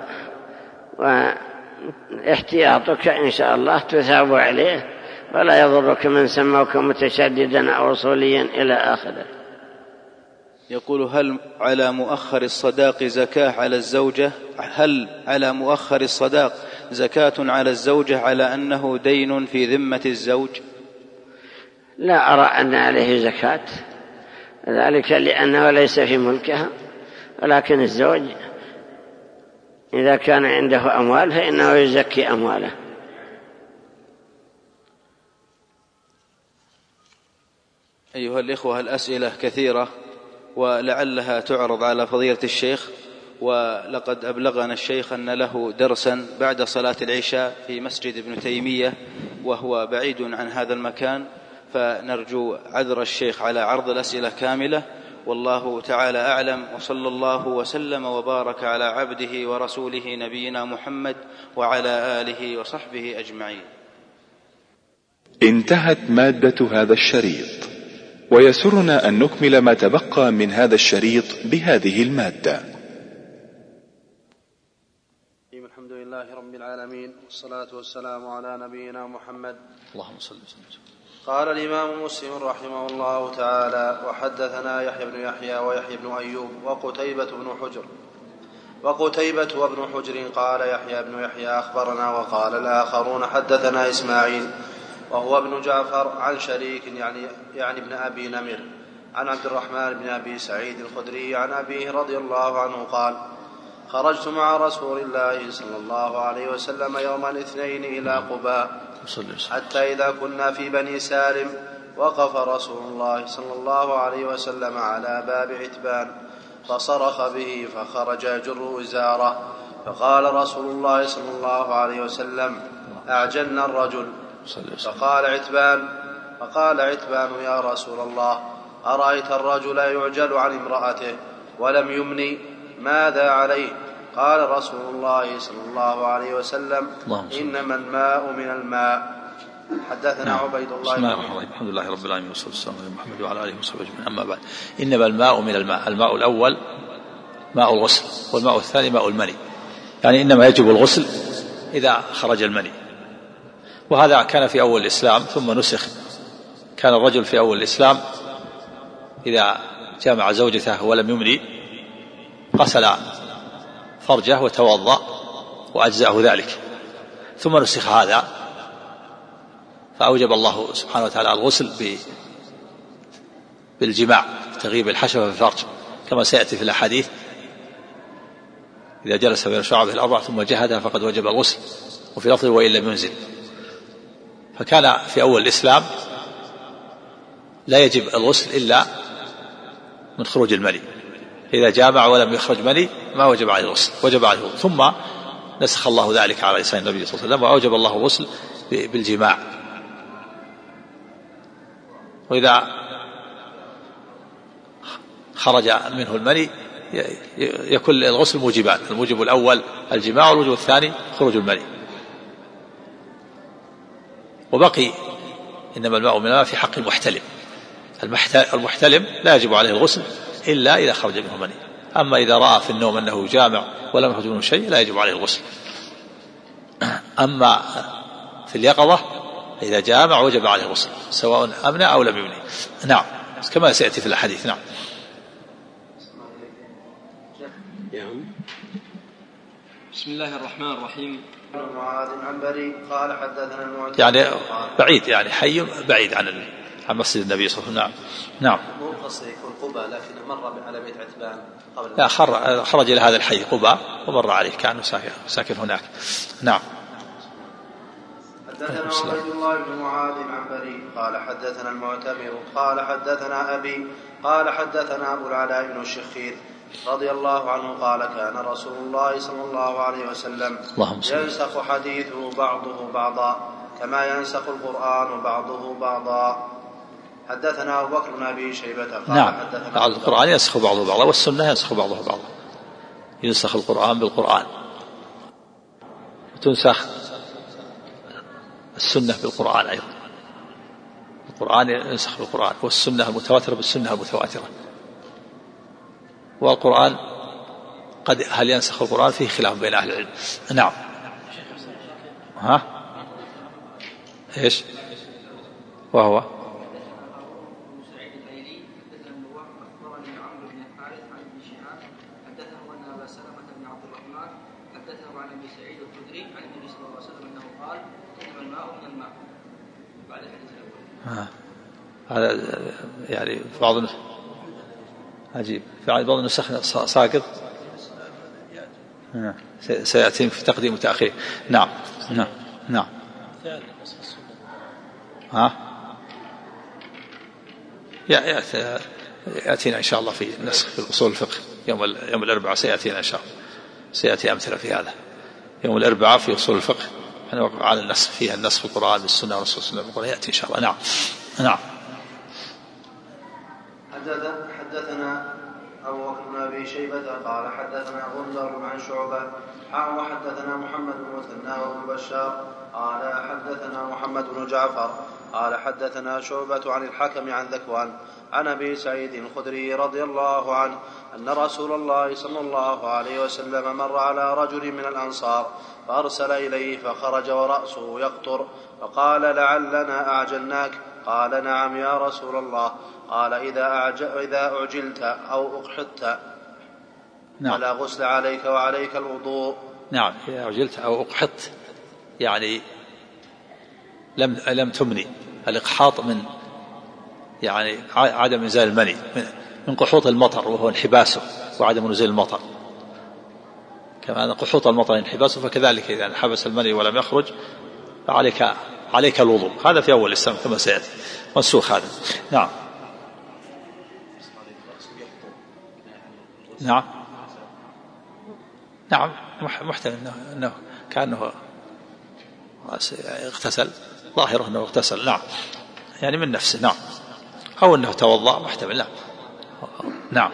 واحتياطك إن شاء الله تثاب عليه ولا يضرك من سموك متشددا أو وصوليا إلى آخره. يقول: هل على مؤخر الصداق زكاة على الزوجة؟ هل على مؤخر الصداق زكاة على الزوجة على أنه دين في ذمة الزوج؟ لا أرى أن عليه زكاة، ذلك لأنه ليس في ملكها، ولكن الزوج إذا كان عنده أموال فإنه يزكي أمواله. أيها الإخوة، الأسئلة كثيرة ولعلها تعرض على فضيلة الشيخ، ولقد أبلغنا الشيخ أن له درسا بعد صلاة العشاء في مسجد ابن تيمية وهو بعيد عن هذا المكان، فنرجو عذر الشيخ على عرض الأسئلة كاملة، والله تعالى أعلم، وصلى الله وسلم وبارك على عبده ورسوله نبينا محمد وعلى آله وصحبه أجمعين. انتهت مادة هذا الشريط، ويسرنا أن نكمل ما تبقى من هذا الشريط بهذه المادة. الحمد لله رب العالمين، والصلاة والسلام على نبينا محمد. اللهم صل وسلم. قال الإمام مسلم رحمه الله تعالى: وحدثنا يحيى بن يحيى ويحيى بن أيوب وقتيبة وابن حجر قال يحيى بن يحيى أخبرنا، وقال الآخرون حدثنا إسماعيل وهو ابن جعفر عن شريك يعني ابن أبي نمر عن عبد الرحمن بن أبي سعيد الخدري عن أبيه رضي الله عنه قال: خرجت مع رسول الله صلى الله عليه وسلم يوم الاثنين إلى قباء، حتى إذا كنا في بني سالم وقف رسول الله صلى الله عليه وسلم على باب عتبان فصرخ به فخرج يجر إزاره، فقال رسول الله صلى الله عليه وسلم: أعجلنا الرجل. فقال عتبان: يا رسول الله، أرأيت الرجل يعجل عن امرأته ولم يمني ماذا عليه؟ قال رسول الله صلى الله عليه وسلم: إنما الماء من الماء. حدثنا عبيد الله. بسم الله الرحمن الرحيم، الحمد لله رب العالمين، والصلاة والسلام على محمد وعلى آله وصحبه أجمعين. أما بعد، إنما الماء من الماء. الماء الأول ماء الغسل، والماء الثاني ماء المني، يعني إنما يجب الغسل إذا خرج المني. وهذا كان في أول الإسلام ثم نسخ. كان الرجل في أول الإسلام إذا جامع زوجته ولم يمني غسل فرجه وتوضأ وأجزأه ذلك، ثم نسخ هذا فأوجب الله سبحانه وتعالى الغسل بالجماع، تغيب الحشفة في الفرج، كما سيأتي في الأحاديث: إذا جلس بين شعبه الأربع ثم جهدها فقد وجب الغسل، وفي لفظ: وإن لم ينزل. فكان في أول الإسلام لا يجب الغسل إلا من خروج المني، إذا جامع ولم يخرج مني ما وجب عليه الغسل، وجب عليه. ثم نسخ الله ذلك على لسان النبي صلى الله عليه وسلم، وأوجب الله الغسل بالجماع. وإذا خرج منه المني يكون الغسل موجبان: الموجب الأول الجماع، والموجب الثاني خروج المني. وبقي إنما الماء من الماء في حق المحتلم. المحتلم لا يجب عليه الغسل إلا إذا خرج منه المني. أما إذا رأى في النوم أنه جامع ولم يخرج منه شيء لا يجب عليه الغسل. أما في اليقظة إذا جامع وجب عليه الغسل سواء أمنى أو لم يمني. نعم، كما سيأتي في الحديث. نعم. بسم الله الرحمن الرحيم. معاذ عنبري قال حدثنا المعتمد، يعني بعيد، يعني حي بعيد عن مسجد النبي صلى الله عليه وسلم. نعم. مو قصدي يكون قباء، لكن مر على بيت عتبان قبل. لا، خرج إلى هذا الحي قباء ومر عليه، كان ساكن هناك. نعم. حدثنا عبيد الله بن معاذ عنبري قال حدثنا المعتمر قال حدثنا أبي قال حدثنا أبو العلاء بن الشخير رضي الله عنه قال كان رسول الله صلى الله عليه وسلم ينسخ حديثه بعضه بعضا كما ينسخ القرآن بعضه بعضا. حدثنا أبو بكر بن أبي شيبة قال نعم. حدثنا القرآن ينسخ بعضه بعضا والسنة ينسخ بعضه بعضا. ينسخ القرآن بالقرآن وتنسخ السنة بالقرآن أيضا. القرآن ينسخ بالقرآن والسنة المتواترة بالسنة المتواترة. والقرآن قد هل ينسخ القرآن فيه خلاف بين أهل العلم. نعم. ها إيش وهو هذا يعني بعض عجيب في بعض النسخ ساقط سيأتي في تقديم وتأخير. نعم نعم نعم. يأتينا إن شاء الله في النسخ في الأصول الفقه يوم الأربعاء سيأتينا إن شاء الله سيأتي أمثلة في هذا يوم الأربعاء في أصول الفقه نوقع على النسخ فيها النسخ في القرآن بالسنة والرسول صلى الله عليه وسلم يأتي إن شاء الله. نعم نعم. حدثنا أبو بكر بن أبي شيبة قال حدثنا غندر عن شعبة وحدثنا محمد بن مثنى وابن بشار قال حدثنا محمد بن جعفر قال حدثنا شعبة عن الحكم عن ذكوان عن أبي سعيد الخدري رضي الله عنه أن رسول الله صلى الله عليه وسلم مر على رجل من الأنصار فأرسل إليه فخرج ورأسه يقطر فقال لعلنا أعجلناك. قال نعم يا رسول الله. قال إذا أعجلت أو أقحطت نعم. فلا غسل عليك وعليك الوضوء. نعم. إذا أعجلت أو أقحطت يعني لم تمني. الإقحاط من يعني عدم إنزال المني من قحوط المطر وهو انحباسه وعدم نزول المطر كما أن قحوط المطر انحباسه فكذلك إذا انحبس المني ولم يخرج فعليك الوضوء. هذا في أول الإسلام كما سيأتي منسوخ هذا. نعم نعم نعم. محتمل أنه كأنه اغتسل ظاهره أنه اغتسل. نعم يعني من نفسه. نعم أو أنه توضأ محتمل. نعم نعم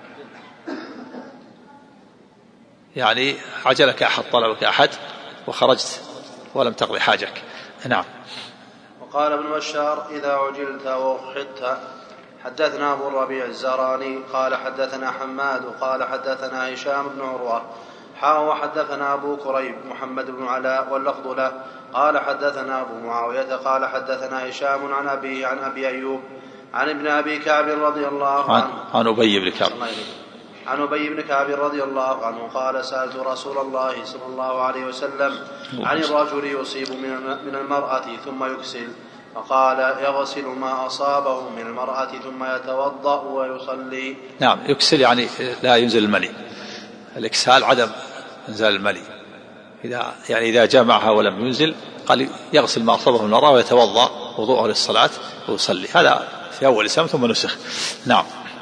يعني عجلك أحد طلبك أحد وخرجت ولم تقضي حاجك. نعم. وقال ابن بشار إذا عجلت وأقحطت. حدثنا أبو الربيع الزهراني قال حدثنا حماد قال حدثنا هشام بن عروة وحدثنا أبو كريب محمد بن علاء واللفظ له قال حدثنا أبو معاوية قال حدثنا هشام عن أبي أيوب عن ابن أبي كعب رضي الله عنه عن أبي بن كعب عن أبي بن كعب رضي الله عنه قال سألت رسول الله صلى الله عليه وسلم عن الرجل يصيب من المرأة ثم يكسل فقال يغسل ما أصابه من المرأة ثم يتوضأ ويصلي. نعم يكسل يعني لا ينزل المني. الإكسال عدم إنزال المني إذا جامعها ولم ينزل قال يغسل ما أصابه من المرأة ويتوضأ وضوءه للصلاة ويصلي. هذا في أول الإسلام ثم نسخ. نعم.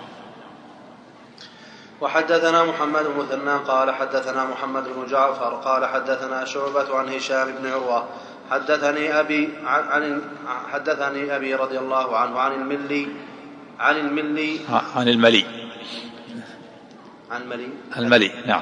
وحدثنا محمد بن مثنى قال حدثنا محمد بن جعفر قال حدثنا شعبة عن هشام بن عروة حدثني أبي رضي الله عنه عن الملي نعم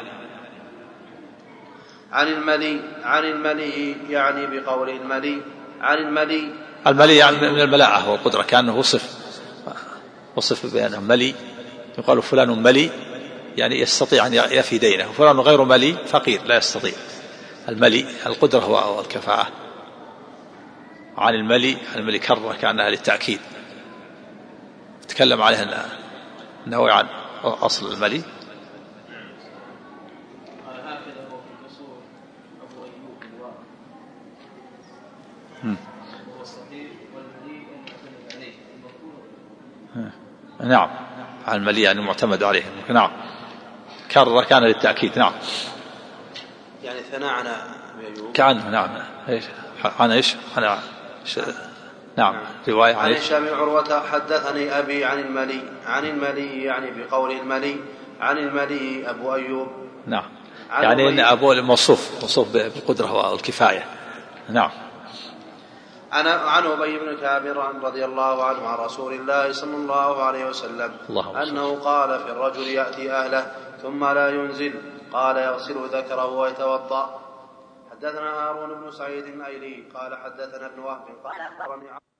عن الملي يعني بقول الملي عن الملي يعني من الملاءة والقدرة كأنه وصف بأنه ملي. يقال فلان ملي يعني يستطيع أن يفي دينه وفلان غير ملي فقير لا يستطيع. الملي القدرة والكفاءة. عن الملي كرة كأنها للتأكيد تكلم عليها أنه عن أصل الملي. نعم عن الملي يعني معتمد عليه. نعم كرر كان للتأكيد. نعم يعني ثناء عن أيوب كأنه. نعم إيش نعم رواية عن هشام بن عروة حدثني أبي عن الملي يعني بقول الملي عن الملي أبو أيوب. نعم، يعني إن أبو موصوف بالقدرة والكفاية. نعم. عن أبي بن كعب رضي الله عنه عن رسول الله صلى الله عليه وسلم أنه قال في الرجل يأتي أهله ثم لا ينزل، قال يغسل ذكره ويتوضأ. حدثنا هارون بن سعيد الأيلي قال حدثنا ابن وهب قال أخبرني